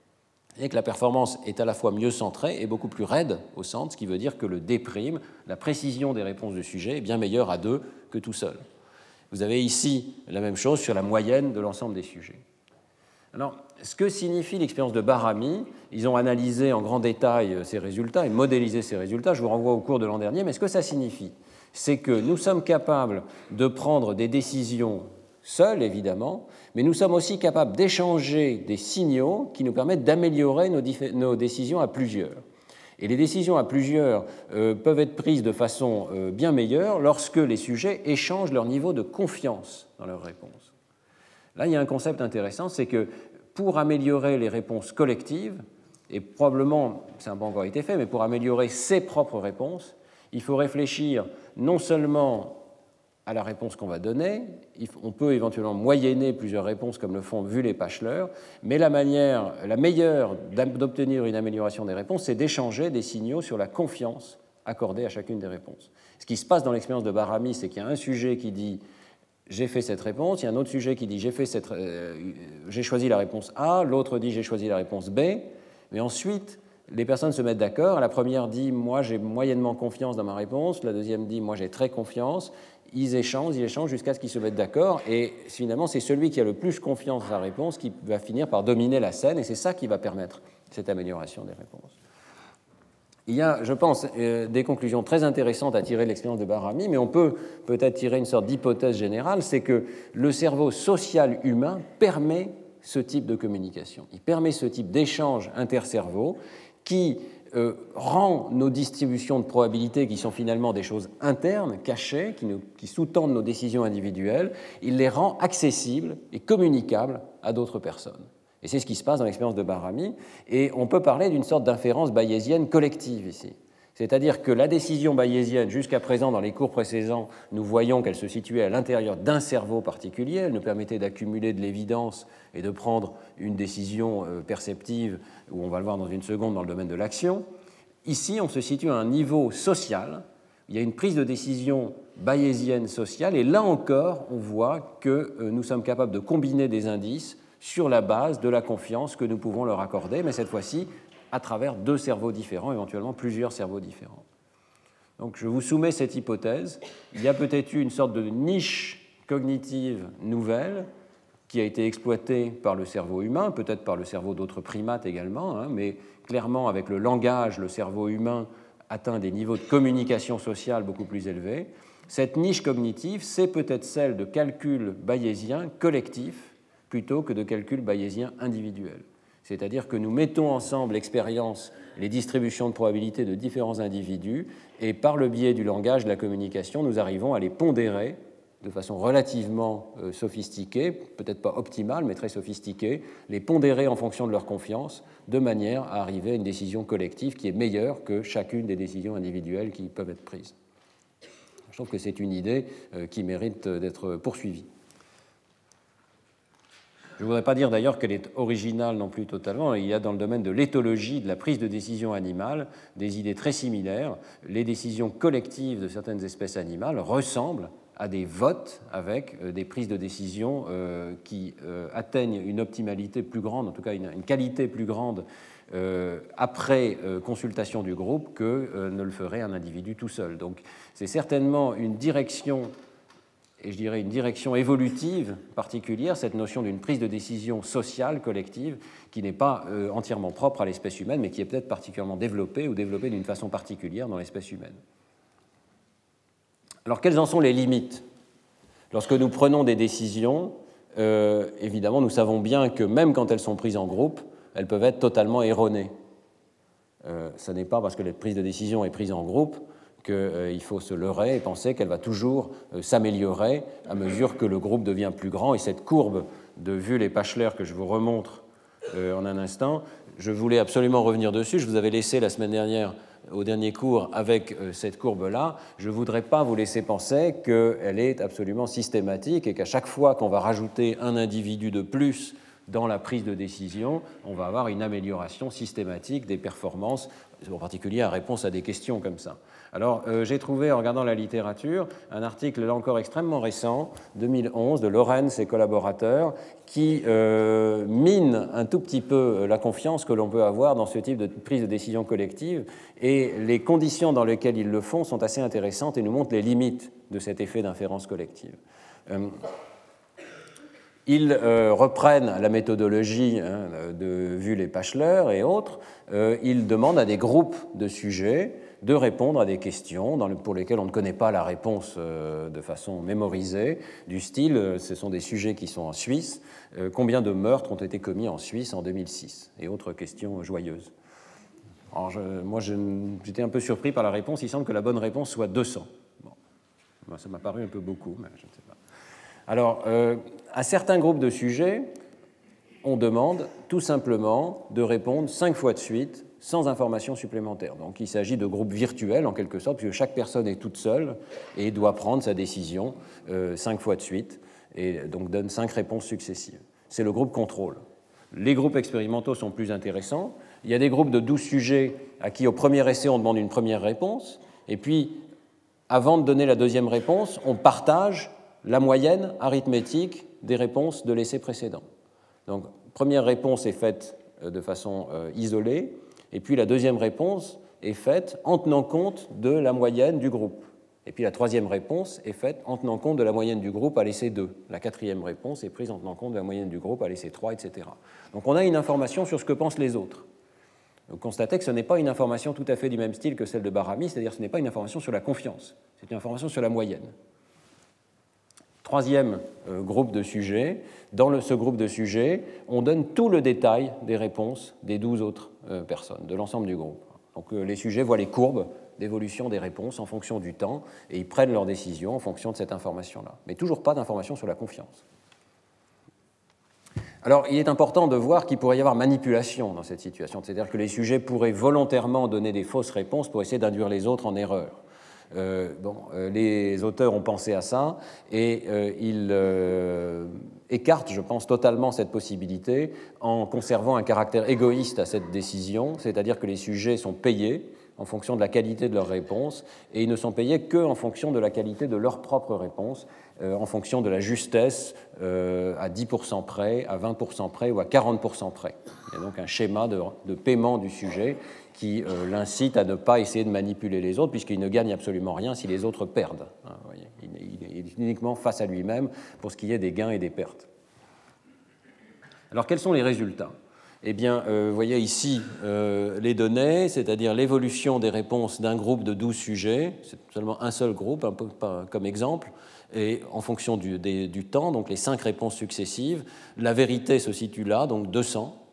et que la performance est à la fois mieux centrée et beaucoup plus raide au centre, ce qui veut dire que le D', la précision des réponses du sujet, est bien meilleure à deux que tout seul. Vous avez ici la même chose sur la moyenne de l'ensemble des sujets. Alors, ce que signifie l'expérience de Baramy, ils ont analysé en grand détail ces résultats et modélisé ces résultats, je vous renvoie au cours de l'an dernier, mais ce que ça signifie, c'est que nous sommes capables de prendre des décisions seuls, évidemment, mais nous sommes aussi capables d'échanger des signaux qui nous permettent d'améliorer nos décisions à plusieurs. Et les décisions à plusieurs peuvent être prises de façon bien meilleure lorsque les sujets échangent leur niveau de confiance dans leurs réponses. Là, il y a un concept intéressant, c'est que pour améliorer les réponses collectives, et probablement, ça n'a pas encore été fait, mais pour améliorer ses propres réponses, il faut réfléchir non seulement à la réponse qu'on va donner, on peut éventuellement moyenner plusieurs réponses comme le font Wülle-Pachler, mais la meilleure d'obtenir une amélioration des réponses, c'est d'échanger des signaux sur la confiance accordée à chacune des réponses. Ce qui se passe dans l'expérience de Baramy, c'est qu'il y a un sujet qui dit « j'ai fait cette réponse », il y a un autre sujet qui dit « j'ai choisi la réponse A », l'autre dit « j'ai choisi la réponse B », mais ensuite, les personnes se mettent d'accord. La première dit « moi j'ai moyennement confiance dans ma réponse », la deuxième dit « moi j'ai très confiance ». Ils échangent jusqu'à ce qu'ils se mettent d'accord, et finalement c'est celui qui a le plus confiance dans sa réponse qui va finir par dominer la scène, et c'est ça qui va permettre cette amélioration des réponses. Il y a, je pense, des conclusions très intéressantes à tirer de l'expérience de Baramy, mais on peut peut-être tirer une sorte d'hypothèse générale, c'est que le cerveau social humain permet ce type de communication, il permet ce type d'échange intercerveau qui rend nos distributions de probabilités, qui sont finalement des choses internes, cachées, qui sous-tendent nos décisions individuelles, il les rend accessibles et communicables à d'autres personnes. Et c'est ce qui se passe dans l'expérience de Baramy, et on peut parler d'une sorte d'inférence bayésienne collective ici. C'est-à-dire que la décision bayésienne, jusqu'à présent, dans les cours précédents, nous voyons qu'elle se situait à l'intérieur d'un cerveau particulier, elle nous permettait d'accumuler de l'évidence et de prendre une décision perceptive, où on va le voir dans une seconde dans le domaine de l'action. Ici, on se situe à un niveau social, il y a une prise de décision bayésienne sociale, et là encore, on voit que nous sommes capables de combiner des indices sur la base de la confiance que nous pouvons leur accorder, mais cette fois-ci, à travers deux cerveaux différents, éventuellement plusieurs cerveaux différents. Donc je vous soumets cette hypothèse. Il y a peut-être eu une sorte de niche cognitive nouvelle qui a été exploitée par le cerveau humain, peut-être par le cerveau d'autres primates également, mais clairement avec le langage, le cerveau humain atteint des niveaux de communication sociale beaucoup plus élevés. Cette niche cognitive, c'est peut-être celle de calcul bayésien collectif plutôt que de calcul bayésien individuel. C'est-à-dire que nous mettons ensemble l'expérience, les distributions de probabilité de différents individus, et par le biais du langage de la communication, nous arrivons à les pondérer de façon relativement sophistiquée, peut-être pas optimale, mais très sophistiquée, les pondérer en fonction de leur confiance, de manière à arriver à une décision collective qui est meilleure que chacune des décisions individuelles qui peuvent être prises. Je trouve que c'est une idée qui mérite d'être poursuivie. Je ne voudrais pas dire d'ailleurs qu'elle est originale non plus totalement. Il y a dans le domaine de l'éthologie, de la prise de décision animale, des idées très similaires. Les décisions collectives de certaines espèces animales ressemblent à des votes avec des prises de décision qui atteignent une optimalité plus grande, en tout cas une qualité plus grande après consultation du groupe que ne le ferait un individu tout seul. Donc c'est certainement une direction, et je dirais une direction évolutive particulière, cette notion d'une prise de décision sociale, collective, qui n'est pas entièrement propre à l'espèce humaine, mais qui est peut-être particulièrement développée ou développée d'une façon particulière dans l'espèce humaine. Alors, quelles en sont les limites? Lorsque nous prenons des décisions, évidemment, nous savons bien que même quand elles sont prises en groupe, elles peuvent être totalement erronées. Ce n'est pas parce que la prise de décision est prise en groupe qu'il faut se leurrer et penser qu'elle va toujours s'améliorer à mesure que le groupe devient plus grand. Et cette courbe de Wühl-Pachler que je vous remontre en un instant, je voulais absolument revenir dessus. Je vous avais laissé la semaine dernière au dernier cours avec cette courbe-là. Je ne voudrais pas vous laisser penser qu'elle est absolument systématique et qu'à chaque fois qu'on va rajouter un individu de plus dans la prise de décision, on va avoir une amélioration systématique des performances, en particulier en réponse à des questions comme ça. Alors, j'ai trouvé, en regardant la littérature, un article là encore extrêmement récent, 2011, de Lorenz et collaborateurs, qui mine un tout petit peu la confiance que l'on peut avoir dans ce type de prise de décision collective, et les conditions dans lesquelles ils le font sont assez intéressantes et nous montrent les limites de cet effet d'inférence collective. Ils reprennent la méthodologie de Wühl-Pachler et autres. Ils demandent à des groupes de sujets de répondre à des questions pour lesquelles on ne connaît pas la réponse de façon mémorisée, du style, ce sont des sujets qui sont en Suisse, combien de meurtres ont été commis en Suisse en 2006, et autres questions joyeuses. Alors j'étais un peu surpris par la réponse, il semble que la bonne réponse soit 200. Bon, ça m'a paru un peu beaucoup, mais je ne sais pas. Alors, à certains groupes de sujets, on demande tout simplement de répondre 5 fois de suite sans information supplémentaire. Donc il s'agit de groupes virtuels en quelque sorte, puisque chaque personne est toute seule et doit prendre sa décision 5 fois de suite, et donc donne 5 réponses successives. C'est le groupe contrôle. Les groupes expérimentaux sont plus intéressants. Il y a des groupes de 12 sujets à qui au premier essai on demande une première réponse, et puis avant de donner la deuxième réponse, on partage la moyenne arithmétique des réponses de l'essai précédent. Donc, première réponse est faite de façon isolée, et puis la deuxième réponse est faite en tenant compte de la moyenne du groupe. Et puis la troisième réponse est faite en tenant compte de la moyenne du groupe à l'essai 2. La quatrième réponse est prise en tenant compte de la moyenne du groupe à l'essai 3, etc. Donc on a une information sur ce que pensent les autres. Vous constatez que ce n'est pas une information tout à fait du même style que celle de Barami, c'est-à-dire que ce n'est pas une information sur la confiance, c'est une information sur la moyenne. Troisième groupe de sujets. Dans ce groupe de sujets, on donne tout le détail des réponses des 12 autres personnes, de l'ensemble du groupe. Donc les sujets voient les courbes d'évolution des réponses en fonction du temps et ils prennent leurs décisions en fonction de cette information-là. Mais toujours pas d'information sur la confiance. Alors, il est important de voir qu'il pourrait y avoir manipulation dans cette situation, c'est-à-dire que les sujets pourraient volontairement donner des fausses réponses pour essayer d'induire les autres en erreur. Les auteurs ont pensé à ça et ils écartent, je pense, totalement cette possibilité en conservant un caractère égoïste à cette décision, c'est-à-dire que les sujets sont payés en fonction de la qualité de leurs réponses et ils ne sont payés qu'en fonction de la qualité de leurs propres réponses, en fonction de la justesse à 10% près, à 20% près ou à 40% près. Il y a donc un schéma de paiement du sujet qui l'incite à ne pas essayer de manipuler les autres, puisqu'il ne gagne absolument rien si les autres perdent. Il est uniquement face à lui-même pour ce qui est des gains et des pertes. Alors, quels sont les résultats ? Eh bien, vous voyez ici les données, c'est-à-dire l'évolution des réponses d'un groupe de 12 sujets, c'est seulement un seul groupe, un peu comme exemple, et en fonction du temps, donc les 5 réponses successives. La vérité se situe là, donc 200.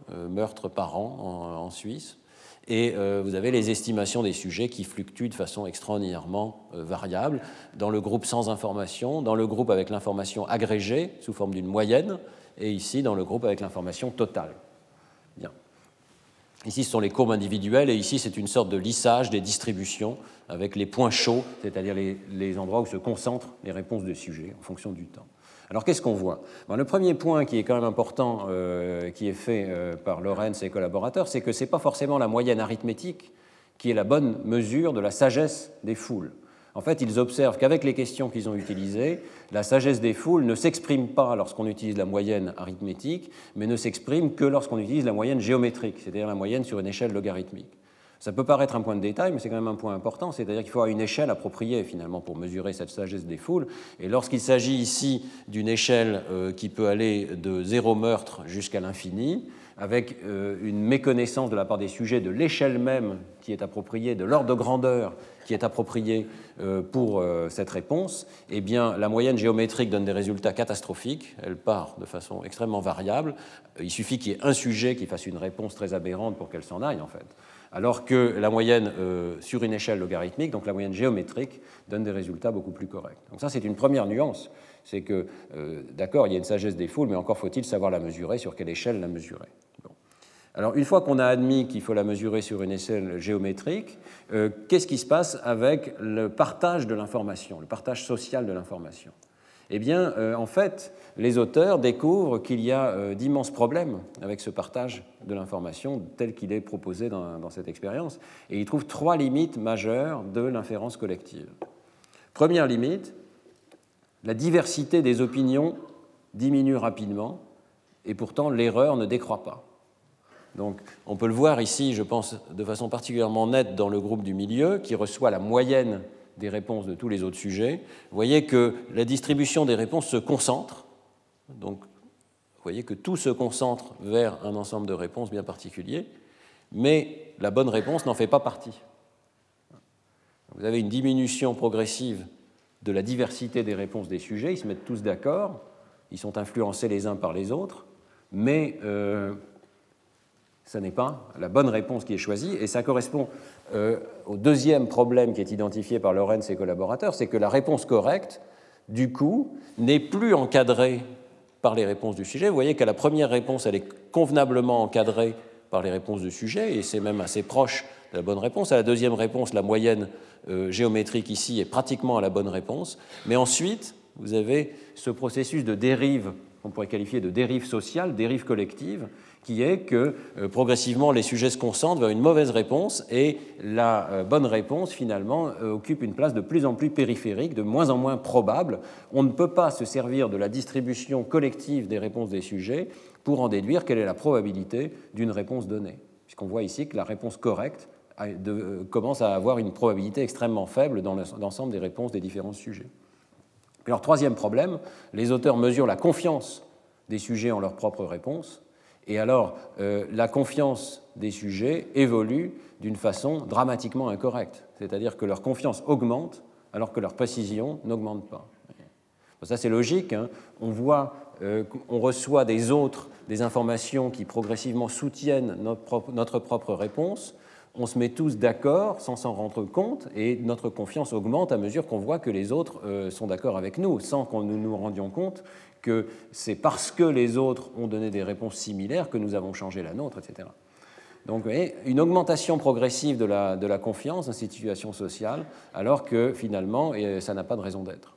meurtres par an en Suisse. Et vous avez les estimations des sujets qui fluctuent de façon extraordinairement variable dans le groupe sans information, dans le groupe avec l'information agrégée sous forme d'une moyenne, et ici dans le groupe avec l'information totale. Bien. Ici, ce sont les courbes individuelles, et ici, c'est une sorte de lissage des distributions avec les points chauds, c'est-à-dire les endroits où se concentrent les réponses de sujets en fonction du temps. Alors, qu'est-ce qu'on voit? Le premier point qui est quand même important, qui est fait par Lorenz et ses collaborateurs, c'est que ce n'est pas forcément la moyenne arithmétique qui est la bonne mesure de la sagesse des foules. En fait, ils observent qu'avec les questions qu'ils ont utilisées, la sagesse des foules ne s'exprime pas lorsqu'on utilise la moyenne arithmétique, mais ne s'exprime que lorsqu'on utilise la moyenne géométrique, c'est-à-dire la moyenne sur une échelle logarithmique. Ça peut paraître un point de détail, mais c'est quand même un point important, c'est-à-dire qu'il faut avoir une échelle appropriée finalement pour mesurer cette sagesse des foules. Et lorsqu'il s'agit ici d'une échelle qui peut aller de 0 meurtre jusqu'à l'infini, avec une méconnaissance de la part des sujets de l'échelle même qui est appropriée, de l'ordre de grandeur qui est approprié pour cette réponse, eh bien, la moyenne géométrique donne des résultats catastrophiques. Elle part de façon extrêmement variable. Il suffit qu'il y ait un sujet qui fasse une réponse très aberrante pour qu'elle s'en aille, en fait. Alors que la moyenne sur une échelle logarithmique, donc la moyenne géométrique, donne des résultats beaucoup plus corrects. Donc ça, c'est une première nuance. C'est que, d'accord, il y a une sagesse des foules, mais encore faut-il savoir la mesurer, sur quelle échelle la mesurer. Bon. Alors, une fois qu'on a admis qu'il faut la mesurer sur une échelle géométrique, qu'est-ce qui se passe avec le partage de l'information, le partage social de l'information? Eh bien, en fait, les auteurs découvrent qu'il y a d'immenses problèmes avec ce partage de l'information tel qu'il est proposé dans cette expérience, et ils trouvent 3 limites majeures de l'inférence collective. Première limite, la diversité des opinions diminue rapidement, et pourtant l'erreur ne décroît pas. Donc, on peut le voir ici, je pense, de façon particulièrement nette dans le groupe du milieu, qui reçoit la moyenne des réponses de tous les autres sujets. Vous voyez que la distribution des réponses se concentre. Donc, vous voyez que tout se concentre vers un ensemble de réponses bien particulier, mais la bonne réponse n'en fait pas partie. Vous avez une diminution progressive de la diversité des réponses des sujets. Ils se mettent tous d'accord, ils sont influencés les uns par les autres, mais ce n'est pas la bonne réponse qui est choisie, et ça correspond au deuxième problème qui est identifié par Lorenz et ses collaborateurs, c'est que la réponse correcte, du coup, n'est plus encadrée par les réponses du sujet. Vous voyez qu'à la première réponse, elle est convenablement encadrée par les réponses du sujet, et c'est même assez proche de la bonne réponse. À la deuxième réponse, la moyenne géométrique ici est pratiquement à la bonne réponse, mais ensuite, vous avez ce processus de dérive, qu'on pourrait qualifier de dérive sociale, dérive collective, qui est que progressivement les sujets se concentrent vers une mauvaise réponse et la bonne réponse finalement occupe une place de plus en plus périphérique, de moins en moins probable. On ne peut pas se servir de la distribution collective des réponses des sujets pour en déduire quelle est la probabilité d'une réponse donnée, puisqu'on voit ici que la réponse correcte commence à avoir une probabilité extrêmement faible dans l'ensemble des réponses des différents sujets. Et alors, troisième problème, les auteurs mesurent la confiance des sujets en leurs propres réponses. Et alors, la confiance des sujets évolue d'une façon dramatiquement incorrecte. C'est-à-dire que leur confiance augmente alors que leur précision n'augmente pas. Ça, c'est logique. Hein. On voit qu'on reçoit des autres des informations qui progressivement soutiennent notre propre réponse. On se met tous d'accord sans s'en rendre compte et notre confiance augmente à mesure qu'on voit que les autres sont d'accord avec nous, sans que nous nous rendions compte que c'est parce que les autres ont donné des réponses similaires que nous avons changé la nôtre, etc. Donc, vous voyez, une augmentation progressive de la confiance dans cette situation sociale, alors que finalement, ça n'a pas de raison d'être.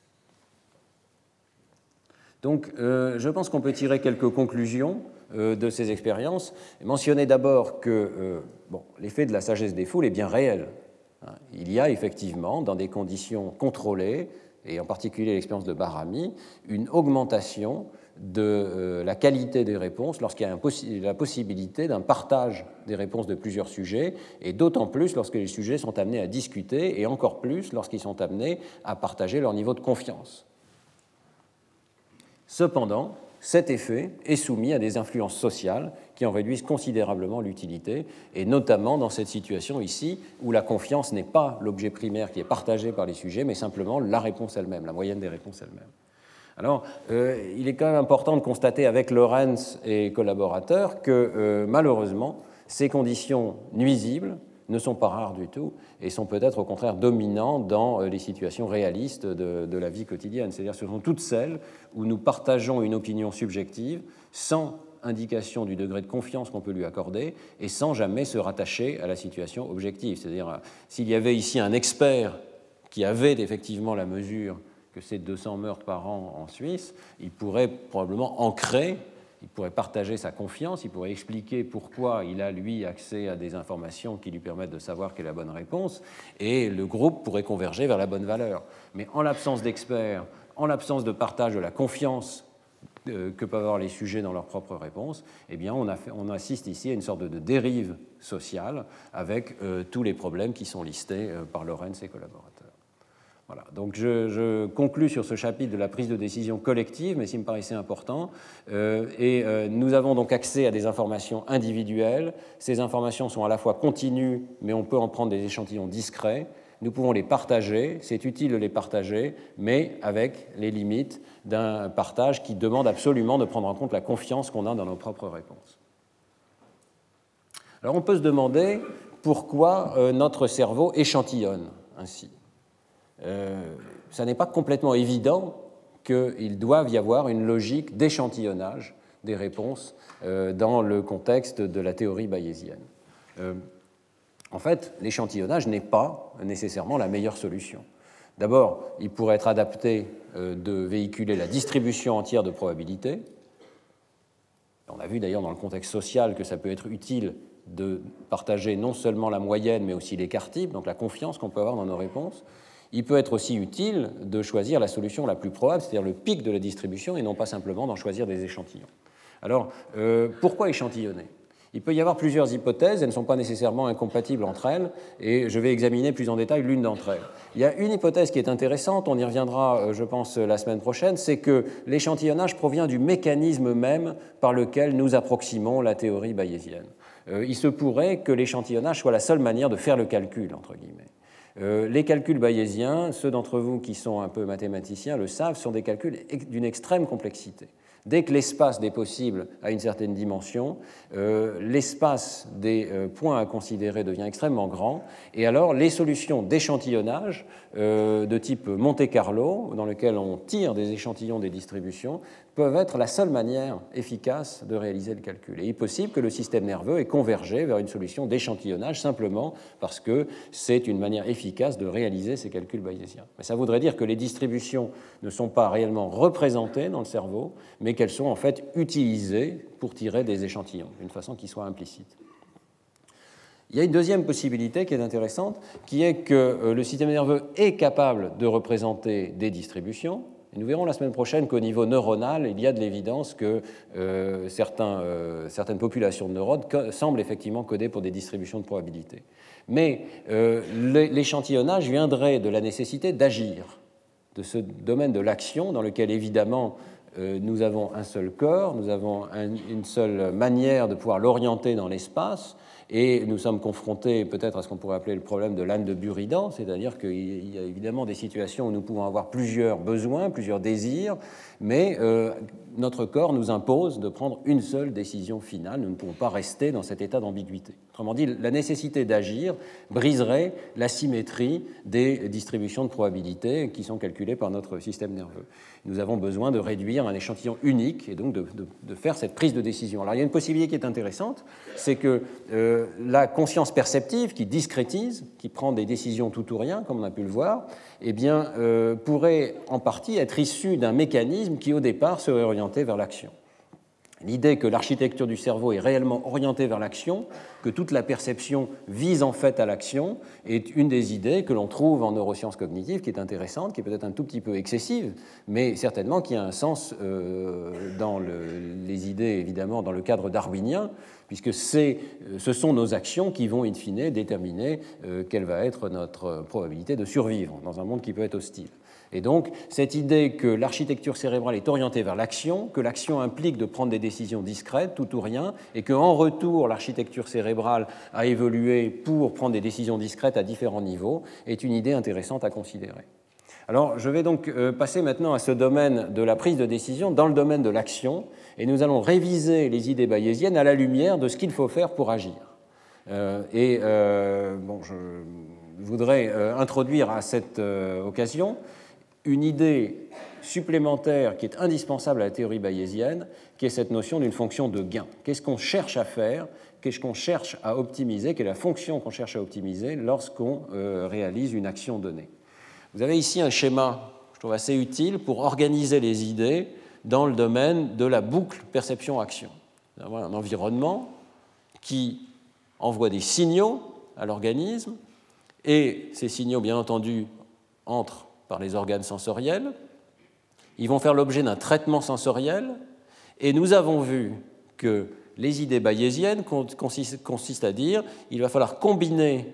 Donc, je pense qu'on peut tirer quelques conclusions de ces expériences. Mentionner d'abord que l'effet de la sagesse des foules est bien réel. Il y a effectivement, dans des conditions contrôlées, et en particulier l'expérience de Barami, une augmentation de la qualité des réponses lorsqu'il y a la possibilité d'un partage des réponses de plusieurs sujets, et d'autant plus lorsque les sujets sont amenés à discuter, et encore plus lorsqu'ils sont amenés à partager leur niveau de confiance. Cependant, cet effet est soumis à des influences sociales qui en réduisent considérablement l'utilité, et notamment dans cette situation ici où la confiance n'est pas l'objet primaire qui est partagé par les sujets, mais simplement la réponse elle-même, la moyenne des réponses elles-mêmes. Alors, il est quand même important de constater avec Lorentz et collaborateurs que, malheureusement, ces conditions nuisibles ne sont pas rares du tout et sont peut-être au contraire dominantes dans les situations réalistes de la vie quotidienne. C'est-à-dire que ce sont toutes celles où nous partageons une opinion subjective sans indication du degré de confiance qu'on peut lui accorder et sans jamais se rattacher à la situation objective. C'est-à-dire, s'il y avait ici un expert qui avait effectivement la mesure que c'est 200 meurtres par an en Suisse, il pourrait probablement ancrer, il pourrait partager sa confiance, il pourrait expliquer pourquoi il a, lui, accès à des informations qui lui permettent de savoir quelle est la bonne réponse, et le groupe pourrait converger vers la bonne valeur. Mais en l'absence d'experts, en l'absence de partage de la confiance que peuvent avoir les sujets dans leurs propres réponses, eh bien on assiste ici à une sorte de dérive sociale avec tous les problèmes qui sont listés par Lorentz et collaborateurs. Voilà. Donc je conclus sur ce chapitre de la prise de décision collective, mais ce qui me paraissait important. Nous avons donc accès à des informations individuelles. Ces informations sont à la fois continues, mais on peut en prendre des échantillons discrets. Nous pouvons les partager, c'est utile de les partager, mais avec les limites d'un partage qui demande absolument de prendre en compte la confiance qu'on a dans nos propres réponses. Alors on peut se demander pourquoi notre cerveau échantillonne ainsi. Ça n'est pas complètement évident qu'il doive y avoir une logique d'échantillonnage des réponses dans le contexte de la théorie bayésienne. En fait, l'échantillonnage n'est pas nécessairement la meilleure solution. D'abord, il pourrait être adapté de véhiculer la distribution entière de probabilités. On a vu d'ailleurs dans le contexte social que ça peut être utile de partager non seulement la moyenne, mais aussi l'écart type, donc la confiance qu'on peut avoir dans nos réponses. Il peut être aussi utile de choisir la solution la plus probable, c'est-à-dire le pic de la distribution, et non pas simplement d'en choisir des échantillons. Alors, pourquoi échantillonner ? Il peut y avoir plusieurs hypothèses, elles ne sont pas nécessairement incompatibles entre elles, et je vais examiner plus en détail l'une d'entre elles. Il y a une hypothèse qui est intéressante, on y reviendra, je pense, la semaine prochaine, c'est que l'échantillonnage provient du mécanisme même par lequel nous approximons la théorie bayésienne. Il se pourrait que l'échantillonnage soit la seule manière de faire le calcul, entre guillemets. Les calculs bayésiens, ceux d'entre vous qui sont un peu mathématiciens le savent, sont des calculs d'une extrême complexité. Dès que l'espace des possibles a une certaine dimension, l'espace des points à considérer devient extrêmement grand, et alors les solutions d'échantillonnage de type Monte-Carlo, dans lequel on tire des échantillons des distributions, peuvent être la seule manière efficace de réaliser le calcul. Et il est possible que le système nerveux ait convergé vers une solution d'échantillonnage simplement parce que c'est une manière efficace de réaliser ces calculs bayésiens. Mais ça voudrait dire que les distributions ne sont pas réellement représentées dans le cerveau, mais qu'elles sont en fait utilisées pour tirer des échantillons, d'une façon qui soit implicite. Il y a une deuxième possibilité qui est intéressante, qui est que le système nerveux est capable de représenter des distributions. Et nous verrons la semaine prochaine qu'au niveau neuronal, il y a de l'évidence que certaines populations de neurones semblent effectivement coder pour des distributions de probabilité. Mais l'échantillonnage viendrait de la nécessité d'agir, de ce domaine de l'action dans lequel évidemment nous avons un seul corps, nous avons une seule manière de pouvoir l'orienter dans l'espace, et nous sommes confrontés peut-être à ce qu'on pourrait appeler le problème de l'âne de Buridan, c'est-à-dire qu'il y a évidemment des situations où nous pouvons avoir plusieurs besoins, plusieurs désirs, mais notre corps nous impose de prendre une seule décision finale, nous ne pouvons pas rester dans cet état d'ambiguïté. Autrement dit, la nécessité d'agir briserait la symétrie des distributions de probabilités qui sont calculées par notre système nerveux. Nous avons besoin de réduire un échantillon unique et donc de faire cette prise de décision. Alors il y a une possibilité qui est intéressante, c'est que la conscience perceptive qui discrétise, qui prend des décisions tout ou rien, comme on a pu le voir, eh bien, pourrait en partie être issue d'un mécanisme qui au départ serait orienté vers l'action. L'idée que l'architecture du cerveau est réellement orientée vers l'action, que toute la perception vise en fait à l'action, est une des idées que l'on trouve en neurosciences cognitives, qui est intéressante, qui est peut-être un tout petit peu excessive, mais certainement qui a un sens dans les idées, évidemment, dans le cadre darwinien, puisque ce sont nos actions qui vont, in fine, déterminer quelle va être notre probabilité de survivre dans un monde qui peut être hostile. Et donc, cette idée que l'architecture cérébrale est orientée vers l'action, que l'action implique de prendre des décisions discrètes, tout ou rien, et qu'en retour, l'architecture cérébrale a évolué pour prendre des décisions discrètes à différents niveaux, est une idée intéressante à considérer. Alors, je vais donc passer maintenant à ce domaine de la prise de décision dans le domaine de l'action, et nous allons réviser les idées bayésiennes à la lumière de ce qu'il faut faire pour agir. Je voudrais introduire à cette occasion une idée supplémentaire qui est indispensable à la théorie bayésienne, qui est cette notion d'une fonction de gain. Qu'est-ce qu'on cherche à faire? Qu'est-ce qu'on cherche à optimiser? Quelle est la fonction qu'on cherche à optimiser lorsqu'on réalise une action donnée? Vous avez ici un schéma, je trouve assez utile, pour organiser les idées dans le domaine de la boucle perception-action. Vous avez un environnement qui envoie des signaux à l'organisme, et ces signaux, bien entendu, entrent par les organes sensoriels. Ils vont faire l'objet d'un traitement sensoriel, et nous avons vu que les idées bayésiennes consistent à dire qu'il va falloir combiner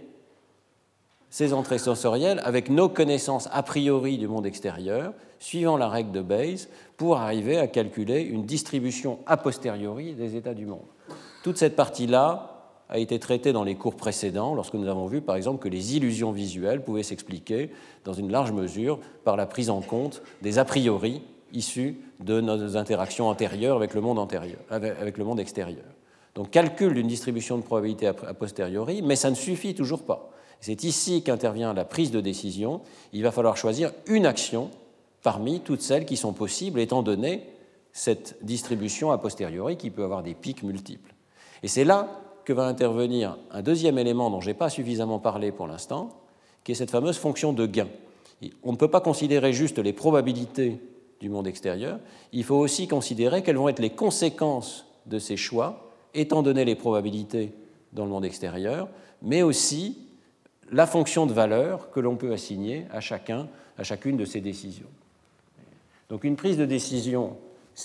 ces entrées sensorielles avec nos connaissances a priori du monde extérieur, suivant la règle de Bayes, pour arriver à calculer une distribution a posteriori des états du monde. Toute cette partie-là a été traitée dans les cours précédents, lorsque nous avons vu, par exemple, que les illusions visuelles pouvaient s'expliquer, dans une large mesure, par la prise en compte des a priori issus de nos interactions antérieures avec le monde extérieur. Donc, calcul d'une distribution de probabilité a posteriori, mais ça ne suffit toujours pas. C'est ici qu'intervient la prise de décision. Il va falloir choisir une action parmi toutes celles qui sont possibles, étant donné cette distribution a posteriori qui peut avoir des pics multiples. Et c'est là que va intervenir un deuxième élément dont je n'ai pas suffisamment parlé pour l'instant, qui est cette fameuse fonction de gain. On ne peut pas considérer juste les probabilités du monde extérieur, il faut aussi considérer quelles vont être les conséquences de ces choix, étant donné les probabilités dans le monde extérieur, mais aussi la fonction de valeur que l'on peut assigner à chacune de ces décisions. Donc une prise de décision,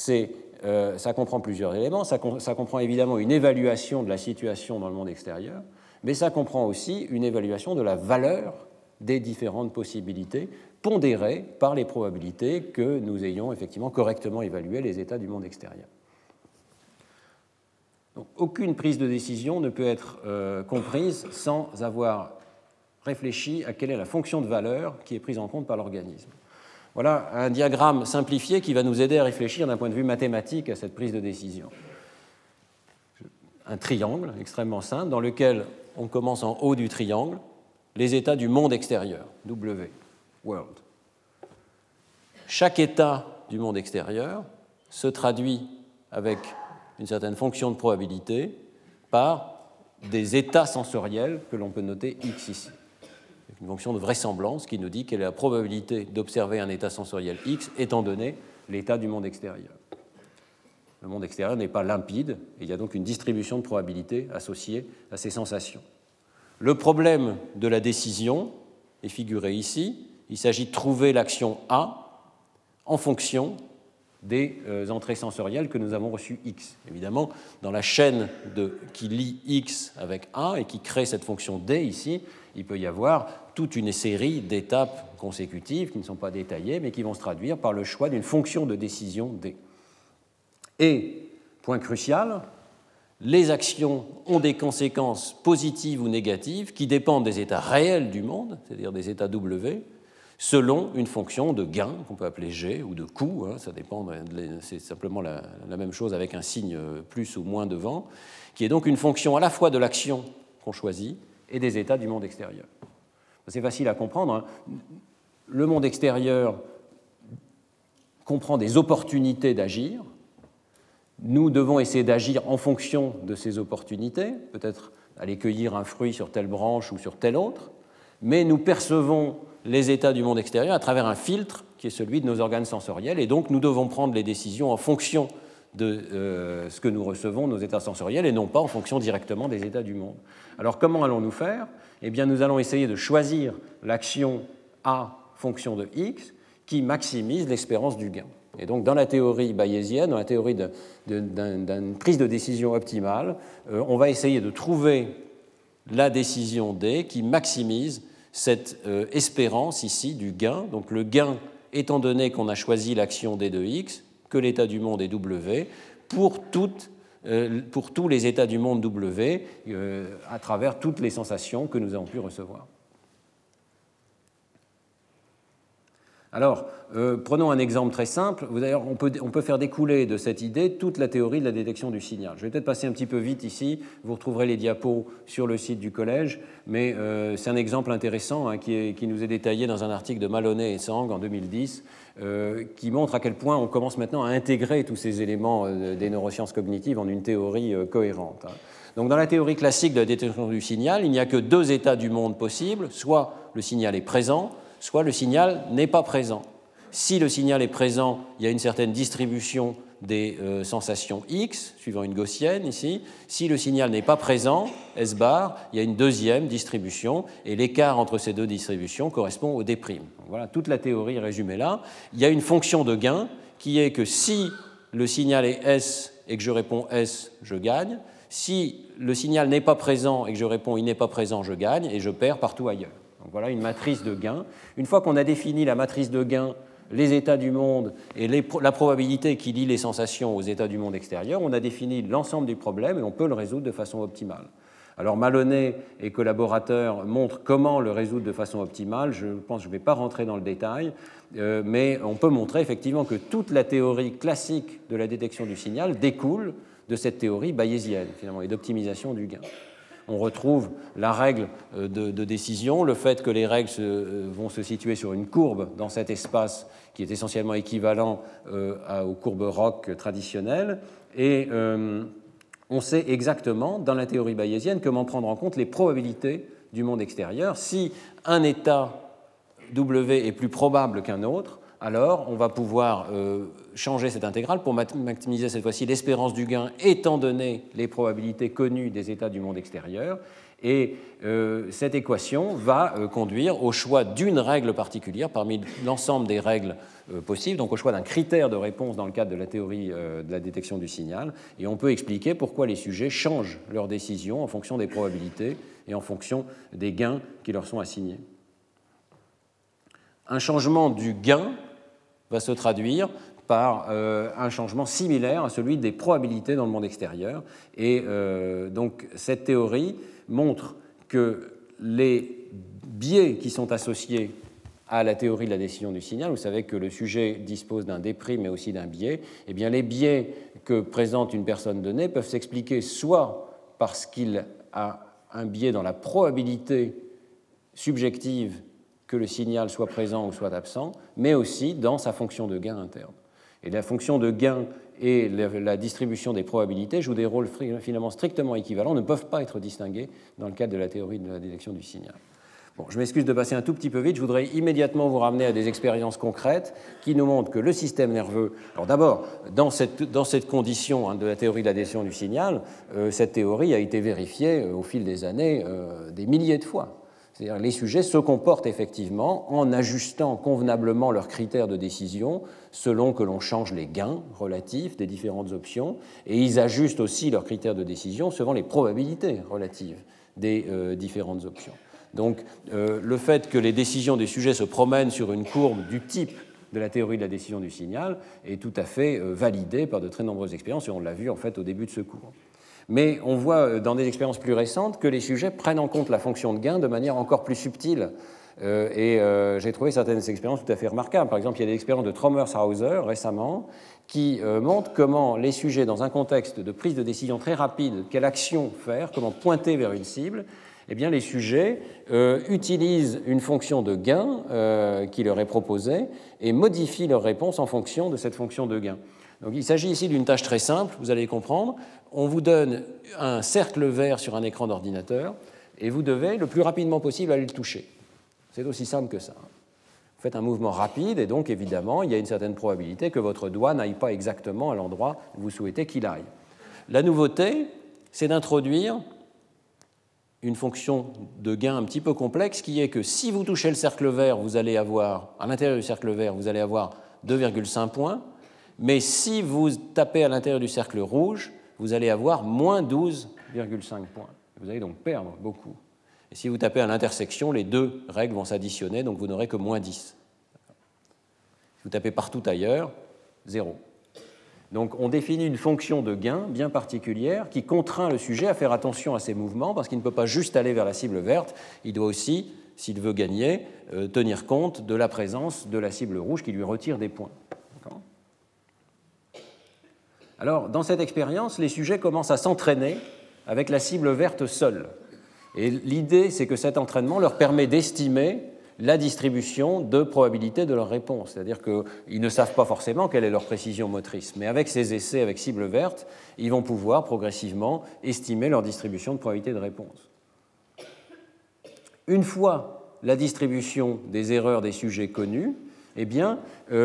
ça comprend plusieurs éléments. Ça comprend évidemment une évaluation de la situation dans le monde extérieur, mais ça comprend aussi une évaluation de la valeur des différentes possibilités, pondérées par les probabilités que nous ayons effectivement correctement évalué les états du monde extérieur. Donc, aucune prise de décision ne peut être comprise sans avoir réfléchi à quelle est la fonction de valeur qui est prise en compte par l'organisme. Voilà un diagramme simplifié qui va nous aider à réfléchir d'un point de vue mathématique à cette prise de décision. Un triangle extrêmement simple dans lequel on commence en haut du triangle les états du monde extérieur, W, world. Chaque état du monde extérieur se traduit avec une certaine fonction de probabilité par des états sensoriels que l'on peut noter X ici. Une fonction de vraisemblance qui nous dit quelle est la probabilité d'observer un état sensoriel X étant donné l'état du monde extérieur. Le monde extérieur n'est pas limpide et il y a donc une distribution de probabilité associée à ces sensations. Le problème de la décision est figuré ici. Il s'agit de trouver l'action A en fonction des entrées sensorielles que nous avons reçues X. Évidemment, dans la chaîne qui lie X avec A et qui crée cette fonction D ici, il peut y avoir toute une série d'étapes consécutives qui ne sont pas détaillées, mais qui vont se traduire par le choix d'une fonction de décision D. Et, point crucial, les actions ont des conséquences positives ou négatives qui dépendent des états réels du monde, c'est-à-dire des états W, selon une fonction de gain, qu'on peut appeler G, ou de coût, ça dépend, c'est simplement la même chose avec un signe plus ou moins devant, qui est donc une fonction à la fois de l'action qu'on choisit et des états du monde extérieur. C'est facile à comprendre. Le monde extérieur comprend des opportunités d'agir. Nous devons essayer d'agir en fonction de ces opportunités, peut-être aller cueillir un fruit sur telle branche ou sur telle autre, mais nous percevons les états du monde extérieur à travers un filtre qui est celui de nos organes sensoriels, et donc nous devons prendre les décisions en fonction de ce que nous recevons, nos états sensoriels, et non pas en fonction directement des états du monde. Alors comment allons-nous faire ? Eh bien, nous allons essayer de choisir l'action A fonction de X qui maximise l'espérance du gain. Et donc, dans la théorie bayésienne, dans la théorie d'une prise de décision optimale, on va essayer de trouver la décision D qui maximise cette espérance ici du gain. Donc, le gain, étant donné qu'on a choisi l'action D de X, que l'état du monde est W, pour tous les états du monde W, à travers toutes les sensations que nous avons pu recevoir. Alors, prenons un exemple très simple. D'ailleurs, on peut faire découler de cette idée toute la théorie de la détection du signal. Je vais peut-être passer un petit peu vite ici. Vous retrouverez les diapos sur le site du collège, mais c'est un exemple intéressant hein, qui nous est détaillé dans un article de Maloney et Sang en 2010, qui montre à quel point on commence maintenant à intégrer tous ces éléments des neurosciences cognitives en une théorie cohérente. Hein. Donc, dans la théorie classique de la détection du signal, il n'y a que deux états du monde possibles. Soit le signal est présent, soit le signal n'est pas présent. Si le signal est présent, il y a une certaine distribution des sensations X, suivant une gaussienne ici. Si le signal n'est pas présent, S bar, il y a une deuxième distribution, et l'écart entre ces deux distributions correspond au D'. Donc voilà, toute la théorie est résumée là. Il y a une fonction de gain qui est que si le signal est S et que je réponds S, je gagne. Si le signal n'est pas présent et que je réponds il n'est pas présent, je gagne, et je perds partout ailleurs. Donc voilà une matrice de gain. Une fois qu'on a défini la matrice de gain, les états du monde et la probabilité qui lie les sensations aux états du monde extérieur, on a défini l'ensemble du problème et on peut le résoudre de façon optimale. Alors Maloney et collaborateurs montrent comment le résoudre de façon optimale. Je pense que je ne vais pas rentrer dans le détail, mais on peut montrer effectivement que toute la théorie classique de la détection du signal découle de cette théorie bayésienne finalement, et d'optimisation du gain. On retrouve la règle de décision, le fait que les règles vont se situer sur une courbe dans cet espace qui est essentiellement équivalent aux courbes ROC traditionnelles. Et on sait exactement, dans la théorie bayésienne, comment prendre en compte les probabilités du monde extérieur. Si un état W est plus probable qu'un autre, alors on va pouvoir changer cette intégrale pour maximiser cette fois-ci l'espérance du gain étant donné les probabilités connues des états du monde extérieur. Et cette équation va conduire au choix d'une règle particulière parmi l'ensemble des règles possibles, donc au choix d'un critère de réponse dans le cadre de la théorie de la détection du signal. Et on peut expliquer pourquoi les sujets changent leurs décisions en fonction des probabilités et en fonction des gains qui leur sont assignés. Un changement du gain va se traduire par un changement similaire à celui des probabilités dans le monde extérieur. Et donc cette théorie montre que les biais qui sont associés à la théorie de la décision du signal, vous savez que le sujet dispose d'un D' mais aussi d'un biais, eh bien les biais que présente une personne donnée peuvent s'expliquer soit parce qu'il a un biais dans la probabilité subjective que le signal soit présent ou soit absent, mais aussi dans sa fonction de gain interne. Et la fonction de gain et la distribution des probabilités jouent des rôles finalement strictement équivalents, ne peuvent pas être distingués dans le cadre de la théorie de la détection du signal. Bon, je m'excuse de passer un tout petit peu vite, je voudrais immédiatement vous ramener à des expériences concrètes qui nous montrent que le système nerveux... Alors d'abord, dans cette condition de la théorie de la détection du signal, cette théorie a été vérifiée au fil des années des milliers de fois. C'est-à-dire les sujets se comportent effectivement en ajustant convenablement leurs critères de décision selon que l'on change les gains relatifs des différentes options, et ils ajustent aussi leurs critères de décision selon les probabilités relatives des différentes options. Donc le fait que les décisions des sujets se promènent sur une courbe du type de la théorie de la décision du signal est tout à fait validé par de très nombreuses expériences, et on l'a vu en fait au début de ce cours. Mais on voit dans des expériences plus récentes que les sujets prennent en compte la fonction de gain de manière encore plus subtile. J'ai trouvé certaines expériences tout à fait remarquables. Par exemple, il y a des expériences de Trommershauser récemment qui montrent comment les sujets, dans un contexte de prise de décision très rapide, quelle action faire, comment pointer vers une cible, eh bien, les sujets utilisent une fonction de gain qui leur est proposée et modifient leur réponse en fonction de cette fonction de gain. Donc, il s'agit ici d'une tâche très simple, vous allez comprendre. On vous donne un cercle vert sur un écran d'ordinateur et vous devez, le plus rapidement possible, aller le toucher. C'est aussi simple que ça. Vous faites un mouvement rapide et donc, évidemment, il y a une certaine probabilité que votre doigt n'aille pas exactement à l'endroit où vous souhaitez qu'il aille. La nouveauté, c'est d'introduire une fonction de gain un petit peu complexe qui est que si vous touchez le cercle vert, vous allez avoir, à l'intérieur du cercle vert, vous allez avoir 2,5 points. Mais si vous tapez à l'intérieur du cercle rouge, vous allez avoir moins 12,5 points. Vous allez donc perdre beaucoup. Et si vous tapez à l'intersection, les deux règles vont s'additionner, donc vous n'aurez que moins 10. Si vous tapez partout ailleurs, 0. Donc on définit une fonction de gain bien particulière qui contraint le sujet à faire attention à ses mouvements, parce qu'il ne peut pas juste aller vers la cible verte, il doit aussi s'il veut gagner, tenir compte de la présence de la cible rouge qui lui retire des points. Alors, dans cette expérience, les sujets commencent à s'entraîner avec la cible verte seule. Et l'idée, c'est que cet entraînement leur permet d'estimer la distribution de probabilité de leur réponse. C'est-à-dire qu'ils ne savent pas forcément quelle est leur précision motrice, mais avec ces essais avec cible verte, ils vont pouvoir progressivement estimer leur distribution de probabilité de réponse. Une fois la distribution des erreurs des sujets connue, eh bien,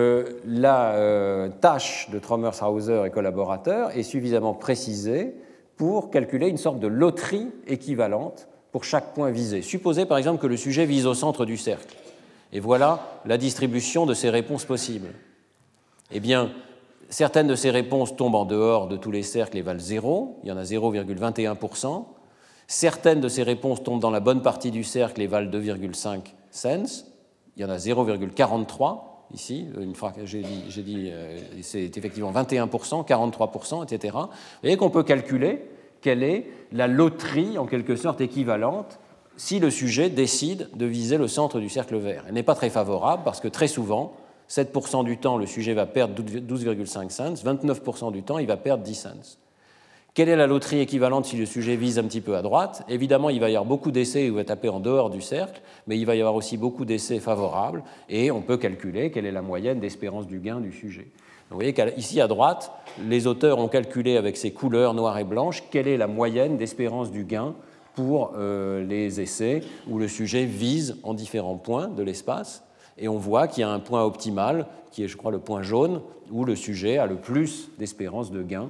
la tâche de Trommershauser et collaborateurs est suffisamment précisée pour calculer une sorte de loterie équivalente pour chaque point visé. Supposez par exemple que le sujet vise au centre du cercle. Et voilà la distribution de ces réponses possibles. Eh bien, certaines de ces réponses tombent en dehors de tous les cercles et valent 0. Il y en a 0,21%. Certaines de ces réponses tombent dans la bonne partie du cercle et valent 2,5 cents. Il y en a 0,43 ici. J'ai dit c'est effectivement 21%, 43%, etc. Vous voyez qu'on peut calculer quelle est la loterie, en quelque sorte équivalente, si le sujet décide de viser le centre du cercle vert. Elle n'est pas très favorable parce que très souvent, 7% du temps, le sujet va perdre 12,5 cents, 29% du temps, il va perdre 10 cents. Quelle est la loterie équivalente si le sujet vise un petit peu à droite? Évidemment, il va y avoir beaucoup d'essais où il va taper en dehors du cercle, mais il va y avoir aussi beaucoup d'essais favorables, et on peut calculer quelle est la moyenne d'espérance du gain du sujet. Vous voyez qu'ici à droite, les auteurs ont calculé avec ces couleurs noires et blanches quelle est la moyenne d'espérance du gain pour les essais où le sujet vise en différents points de l'espace. Et on voit qu'il y a un point optimal, qui est, je crois, le point jaune, où le sujet a le plus d'espérance de gain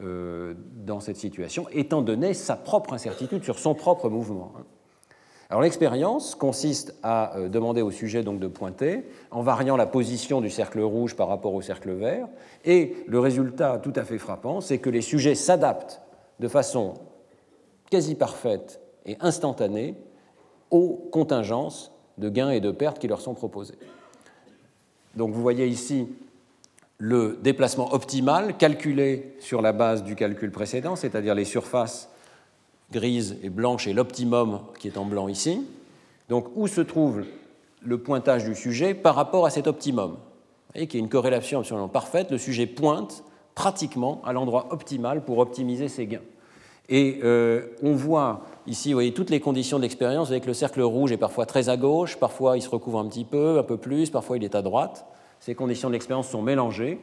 dans cette situation, étant donné sa propre incertitude sur son propre mouvement. Alors l'expérience consiste à demander au sujet donc de pointer en variant la position du cercle rouge par rapport au cercle vert, et le résultat tout à fait frappant, c'est que les sujets s'adaptent de façon quasi parfaite et instantanée aux contingences de gains et de pertes qui leur sont proposées. Donc vous voyez ici le déplacement optimal calculé sur la base du calcul précédent, c'est-à-dire les surfaces grise et blanche et l'optimum qui est en blanc ici. Donc, où se trouve le pointage du sujet par rapport à cet optimum? Vous voyez qu'il y a une corrélation absolument parfaite. Le sujet pointe pratiquement à l'endroit optimal pour optimiser ses gains. Et on voit ici, vous voyez, toutes les conditions de l'expérience, avec le cercle rouge est parfois très à gauche, parfois il se recouvre un petit peu, un peu plus, parfois il est à droite. Ces conditions de l'expérience sont mélangées.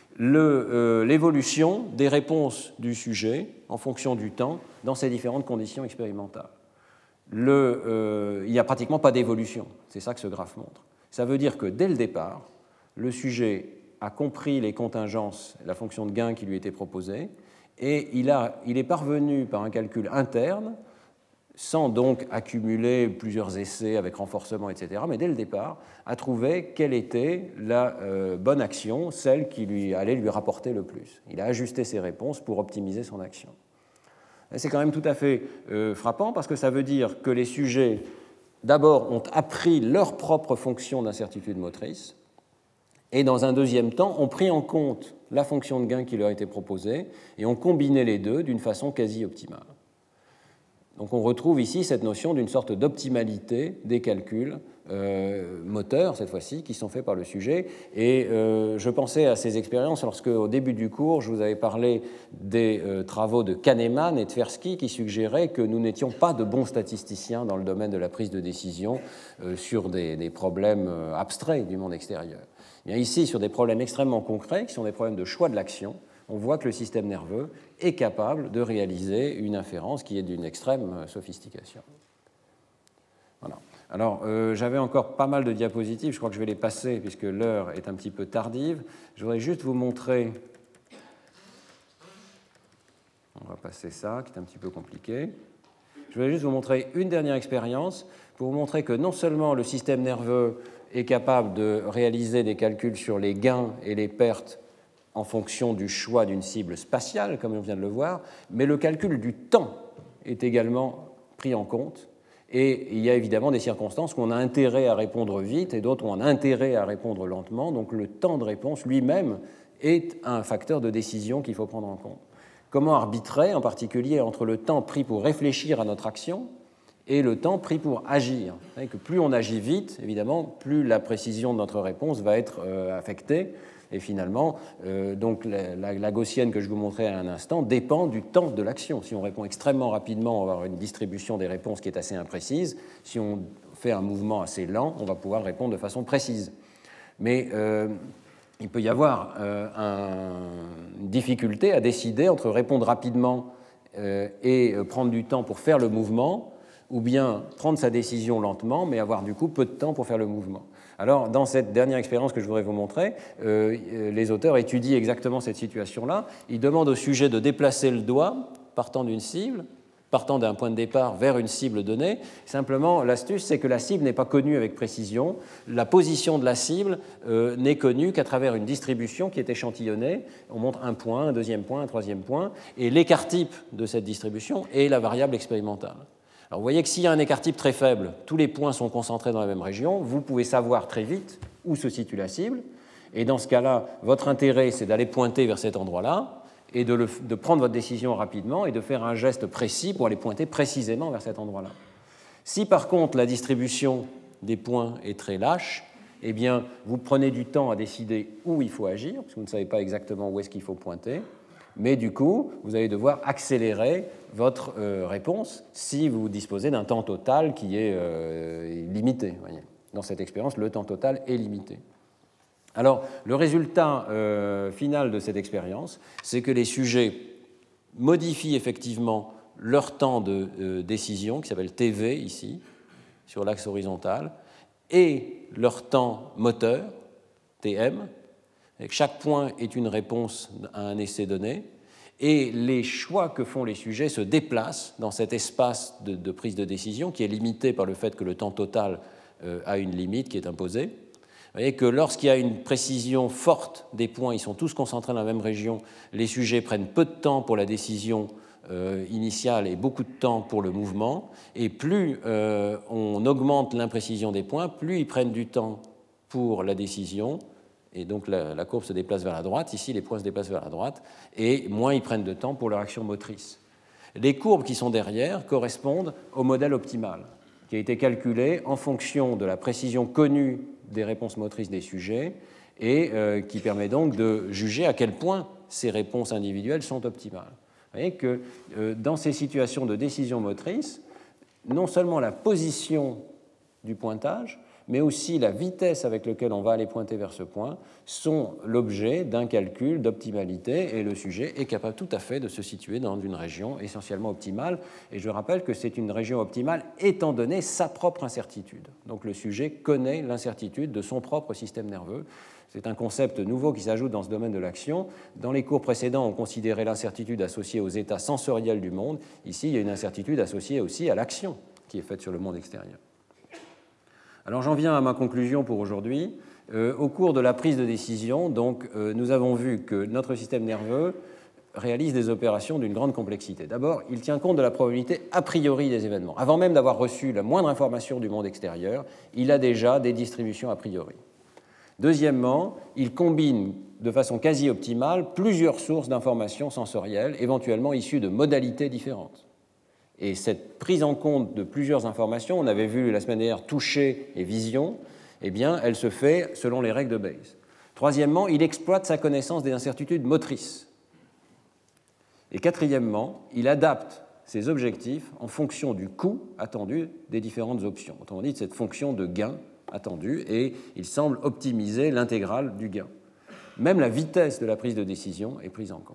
L'évolution des réponses du sujet en fonction du temps dans ces différentes conditions expérimentales. Il n'y a pratiquement pas d'évolution, c'est ça que ce graphe montre. Ça veut dire que dès le départ, le sujet a compris les contingences, la fonction de gain qui lui était proposée, et il est parvenu par un calcul interne, sans donc accumuler plusieurs essais avec renforcement, etc., mais dès le départ, à trouver quelle était la bonne action, celle qui allait lui rapporter le plus. Il a ajusté ses réponses pour optimiser son action. Et c'est quand même tout à fait frappant, parce que ça veut dire que les sujets, d'abord, ont appris leur propre fonction d'incertitude motrice, et dans un deuxième temps, ont pris en compte la fonction de gain qui leur était proposée, et ont combiné les deux d'une façon quasi optimale. Donc on retrouve ici cette notion d'une sorte d'optimalité des calculs moteurs, cette fois-ci, qui sont faits par le sujet. Et je pensais à ces expériences lorsque, au début du cours, je vous avais parlé des travaux de Kahneman et Tversky qui suggéraient que nous n'étions pas de bons statisticiens dans le domaine de la prise de décision sur des problèmes abstraits du monde extérieur. Bien, ici, sur des problèmes extrêmement concrets, qui sont des problèmes de choix de l'action, on voit que le système nerveux est capable de réaliser une inférence qui est d'une extrême sophistication. Voilà. Alors, j'avais encore pas mal de diapositives, je crois que je vais les passer puisque l'heure est un petit peu tardive. Je voudrais juste vous montrer... On va passer ça, qui est un petit peu compliqué. Je voudrais juste vous montrer une dernière expérience pour vous montrer que non seulement le système nerveux est capable de réaliser des calculs sur les gains et les pertes en fonction du choix d'une cible spatiale, comme on vient de le voir, mais le calcul du temps est également pris en compte. Et il y a évidemment des circonstances où on a intérêt à répondre vite et d'autres où on a intérêt à répondre lentement. Donc le temps de réponse lui-même est un facteur de décision qu'il faut prendre en compte. Comment arbitrer, en particulier, entre le temps pris pour réfléchir à notre action et le temps pris pour agir. Vous savez que plus on agit vite, évidemment, plus la précision de notre réponse va être affectée. Et finalement, donc la gaussienne que je vous montrais à un instant dépend du temps de l'action. Si on répond extrêmement rapidement, on va avoir une distribution des réponses qui est assez imprécise. Si on fait un mouvement assez lent, on va pouvoir répondre de façon précise. Mais il peut y avoir une difficulté à décider entre répondre rapidement et prendre du temps pour faire le mouvement, ou bien prendre sa décision lentement, mais avoir du coup peu de temps pour faire le mouvement. Alors, dans cette dernière expérience que je voudrais vous montrer, les auteurs étudient exactement cette situation-là. Ils demandent au sujet de déplacer le doigt partant d'une cible, partant d'un point de départ vers une cible donnée. Simplement, l'astuce, c'est que la cible n'est pas connue avec précision. La position de la cible n'est connue qu'à travers une distribution qui est échantillonnée. On montre un point, un deuxième point, un troisième point, et l'écart type de cette distribution est la variable expérimentale. Alors vous voyez que s'il y a un écart type très faible, tous les points sont concentrés dans la même région, vous pouvez savoir très vite où se situe la cible, et dans ce cas-là, votre intérêt, c'est d'aller pointer vers cet endroit-là, et de prendre votre décision rapidement et de faire un geste précis pour aller pointer précisément vers cet endroit-là. Si par contre la distribution des points est très lâche, eh bien, vous prenez du temps à décider où il faut agir, parce que vous ne savez pas exactement où est-ce qu'il faut pointer, mais du coup, vous allez devoir accélérer votre réponse si vous disposez d'un temps total qui est limité. Voyez. Dans cette expérience, le temps total est limité. Alors, le résultat final de cette expérience, c'est que les sujets modifient effectivement leur temps de décision, qui s'appelle TV ici, sur l'axe horizontal, et leur temps moteur, TM. Chaque point est une réponse à un essai donné, et les choix que font les sujets se déplacent dans cet espace de prise de décision qui est limité par le fait que le temps total a une limite qui est imposée. Vous voyez que lorsqu'il y a une précision forte des points, ils sont tous concentrés dans la même région, les sujets prennent peu de temps pour la décision initiale et beaucoup de temps pour le mouvement, et plus on augmente l'imprécision des points, plus ils prennent du temps pour la décision, et donc la courbe se déplace vers la droite, ici les points se déplacent vers la droite, et moins ils prennent de temps pour leur action motrice. Les courbes qui sont derrière correspondent au modèle optimal, qui a été calculé en fonction de la précision connue des réponses motrices des sujets et qui permet donc de juger à quel point ces réponses individuelles sont optimales. Vous voyez que dans ces situations de décision motrice, non seulement la position du pointage, mais aussi la vitesse avec laquelle on va aller pointer vers ce point sont l'objet d'un calcul d'optimalité et le sujet est capable tout à fait de se situer dans une région essentiellement optimale. Et je rappelle que c'est une région optimale étant donné sa propre incertitude. Donc le sujet connaît l'incertitude de son propre système nerveux. C'est un concept nouveau qui s'ajoute dans ce domaine de l'action. Dans les cours précédents, on considérait l'incertitude associée aux états sensoriels du monde. Ici, il y a une incertitude associée aussi à l'action qui est faite sur le monde extérieur. Alors j'en viens à ma conclusion pour aujourd'hui. Au cours de la prise de décision, donc, nous avons vu que notre système nerveux réalise des opérations d'une grande complexité. D'abord, il tient compte de la probabilité a priori des événements. Avant même d'avoir reçu la moindre information du monde extérieur, il a déjà des distributions a priori. Deuxièmement, il combine de façon quasi optimale plusieurs sources d'informations sensorielles, éventuellement issues de modalités différentes. Et cette prise en compte de plusieurs informations, on avait vu la semaine dernière toucher et vision, eh bien, elle se fait selon les règles de Bayes. Troisièmement, il exploite sa connaissance des incertitudes motrices. Et quatrièmement, il adapte ses objectifs en fonction du coût attendu des différentes options. Autrement dit, de cette fonction de gain attendu, et il semble optimiser l'intégrale du gain. Même la vitesse de la prise de décision est prise en compte.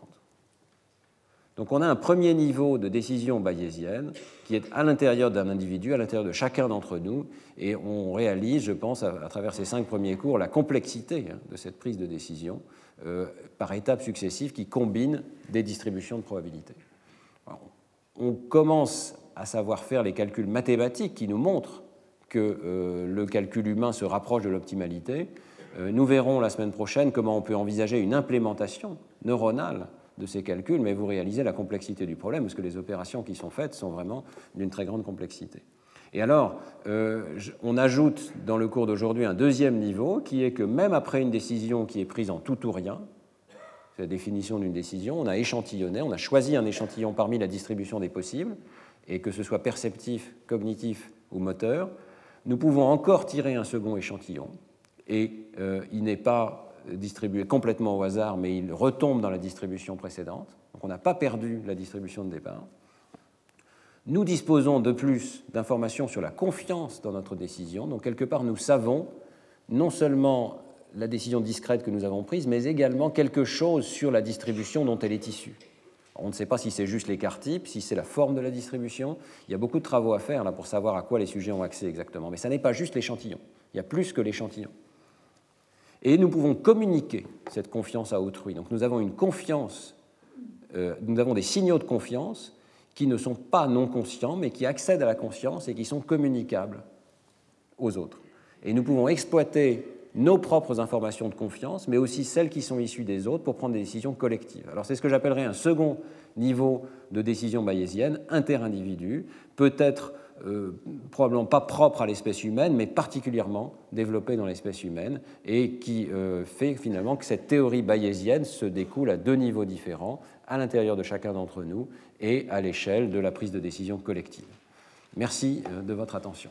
Donc on a un premier niveau de décision bayésienne qui est à l'intérieur d'un individu, à l'intérieur de chacun d'entre nous, et on réalise, je pense, à travers ces 5 premiers cours, la complexité de cette prise de décision par étapes successives qui combinent des distributions de probabilités. Alors, on commence à savoir faire les calculs mathématiques qui nous montrent que le calcul humain se rapproche de l'optimalité. Nous verrons la semaine prochaine comment on peut envisager une implémentation neuronale de ces calculs, mais vous réalisez la complexité du problème, parce que les opérations qui sont faites sont vraiment d'une très grande complexité. Et alors, on ajoute dans le cours d'aujourd'hui un deuxième niveau, qui est que même après une décision qui est prise en tout ou rien, c'est la définition d'une décision, on a échantillonné, on a choisi un échantillon parmi la distribution des possibles, et que ce soit perceptif, cognitif ou moteur, nous pouvons encore tirer un second échantillon, et il n'est pas distribué complètement au hasard, mais il retombe dans la distribution précédente. Donc on n'a pas perdu la distribution de départ. Nous disposons de plus d'informations sur la confiance dans notre décision. Donc quelque part, nous savons non seulement la décision discrète que nous avons prise, mais également quelque chose sur la distribution dont elle est issue. On ne sait pas si c'est juste l'écart type, si c'est la forme de la distribution. Il y a beaucoup de travaux à faire là, pour savoir à quoi les sujets ont accès exactement. Mais ça n'est pas juste l'échantillon. Il y a plus que l'échantillon. Et nous pouvons communiquer cette confiance à autrui. Donc nous avons une confiance, nous avons des signaux de confiance qui ne sont pas non conscients, mais qui accèdent à la conscience et qui sont communicables aux autres. Et nous pouvons exploiter nos propres informations de confiance, mais aussi celles qui sont issues des autres pour prendre des décisions collectives. Alors c'est ce que j'appellerais un second niveau de décision bayésienne, interindividu, peut-être probablement pas propre à l'espèce humaine, mais particulièrement développé dans l'espèce humaine, et qui fait finalement que cette théorie bayésienne se découle à deux niveaux différents, à l'intérieur de chacun d'entre nous et à l'échelle de la prise de décision collective. Merci de votre attention.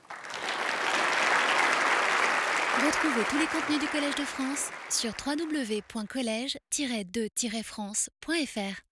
Retrouvez tous les contenus du Collège de France sur www.collège-2-france.fr.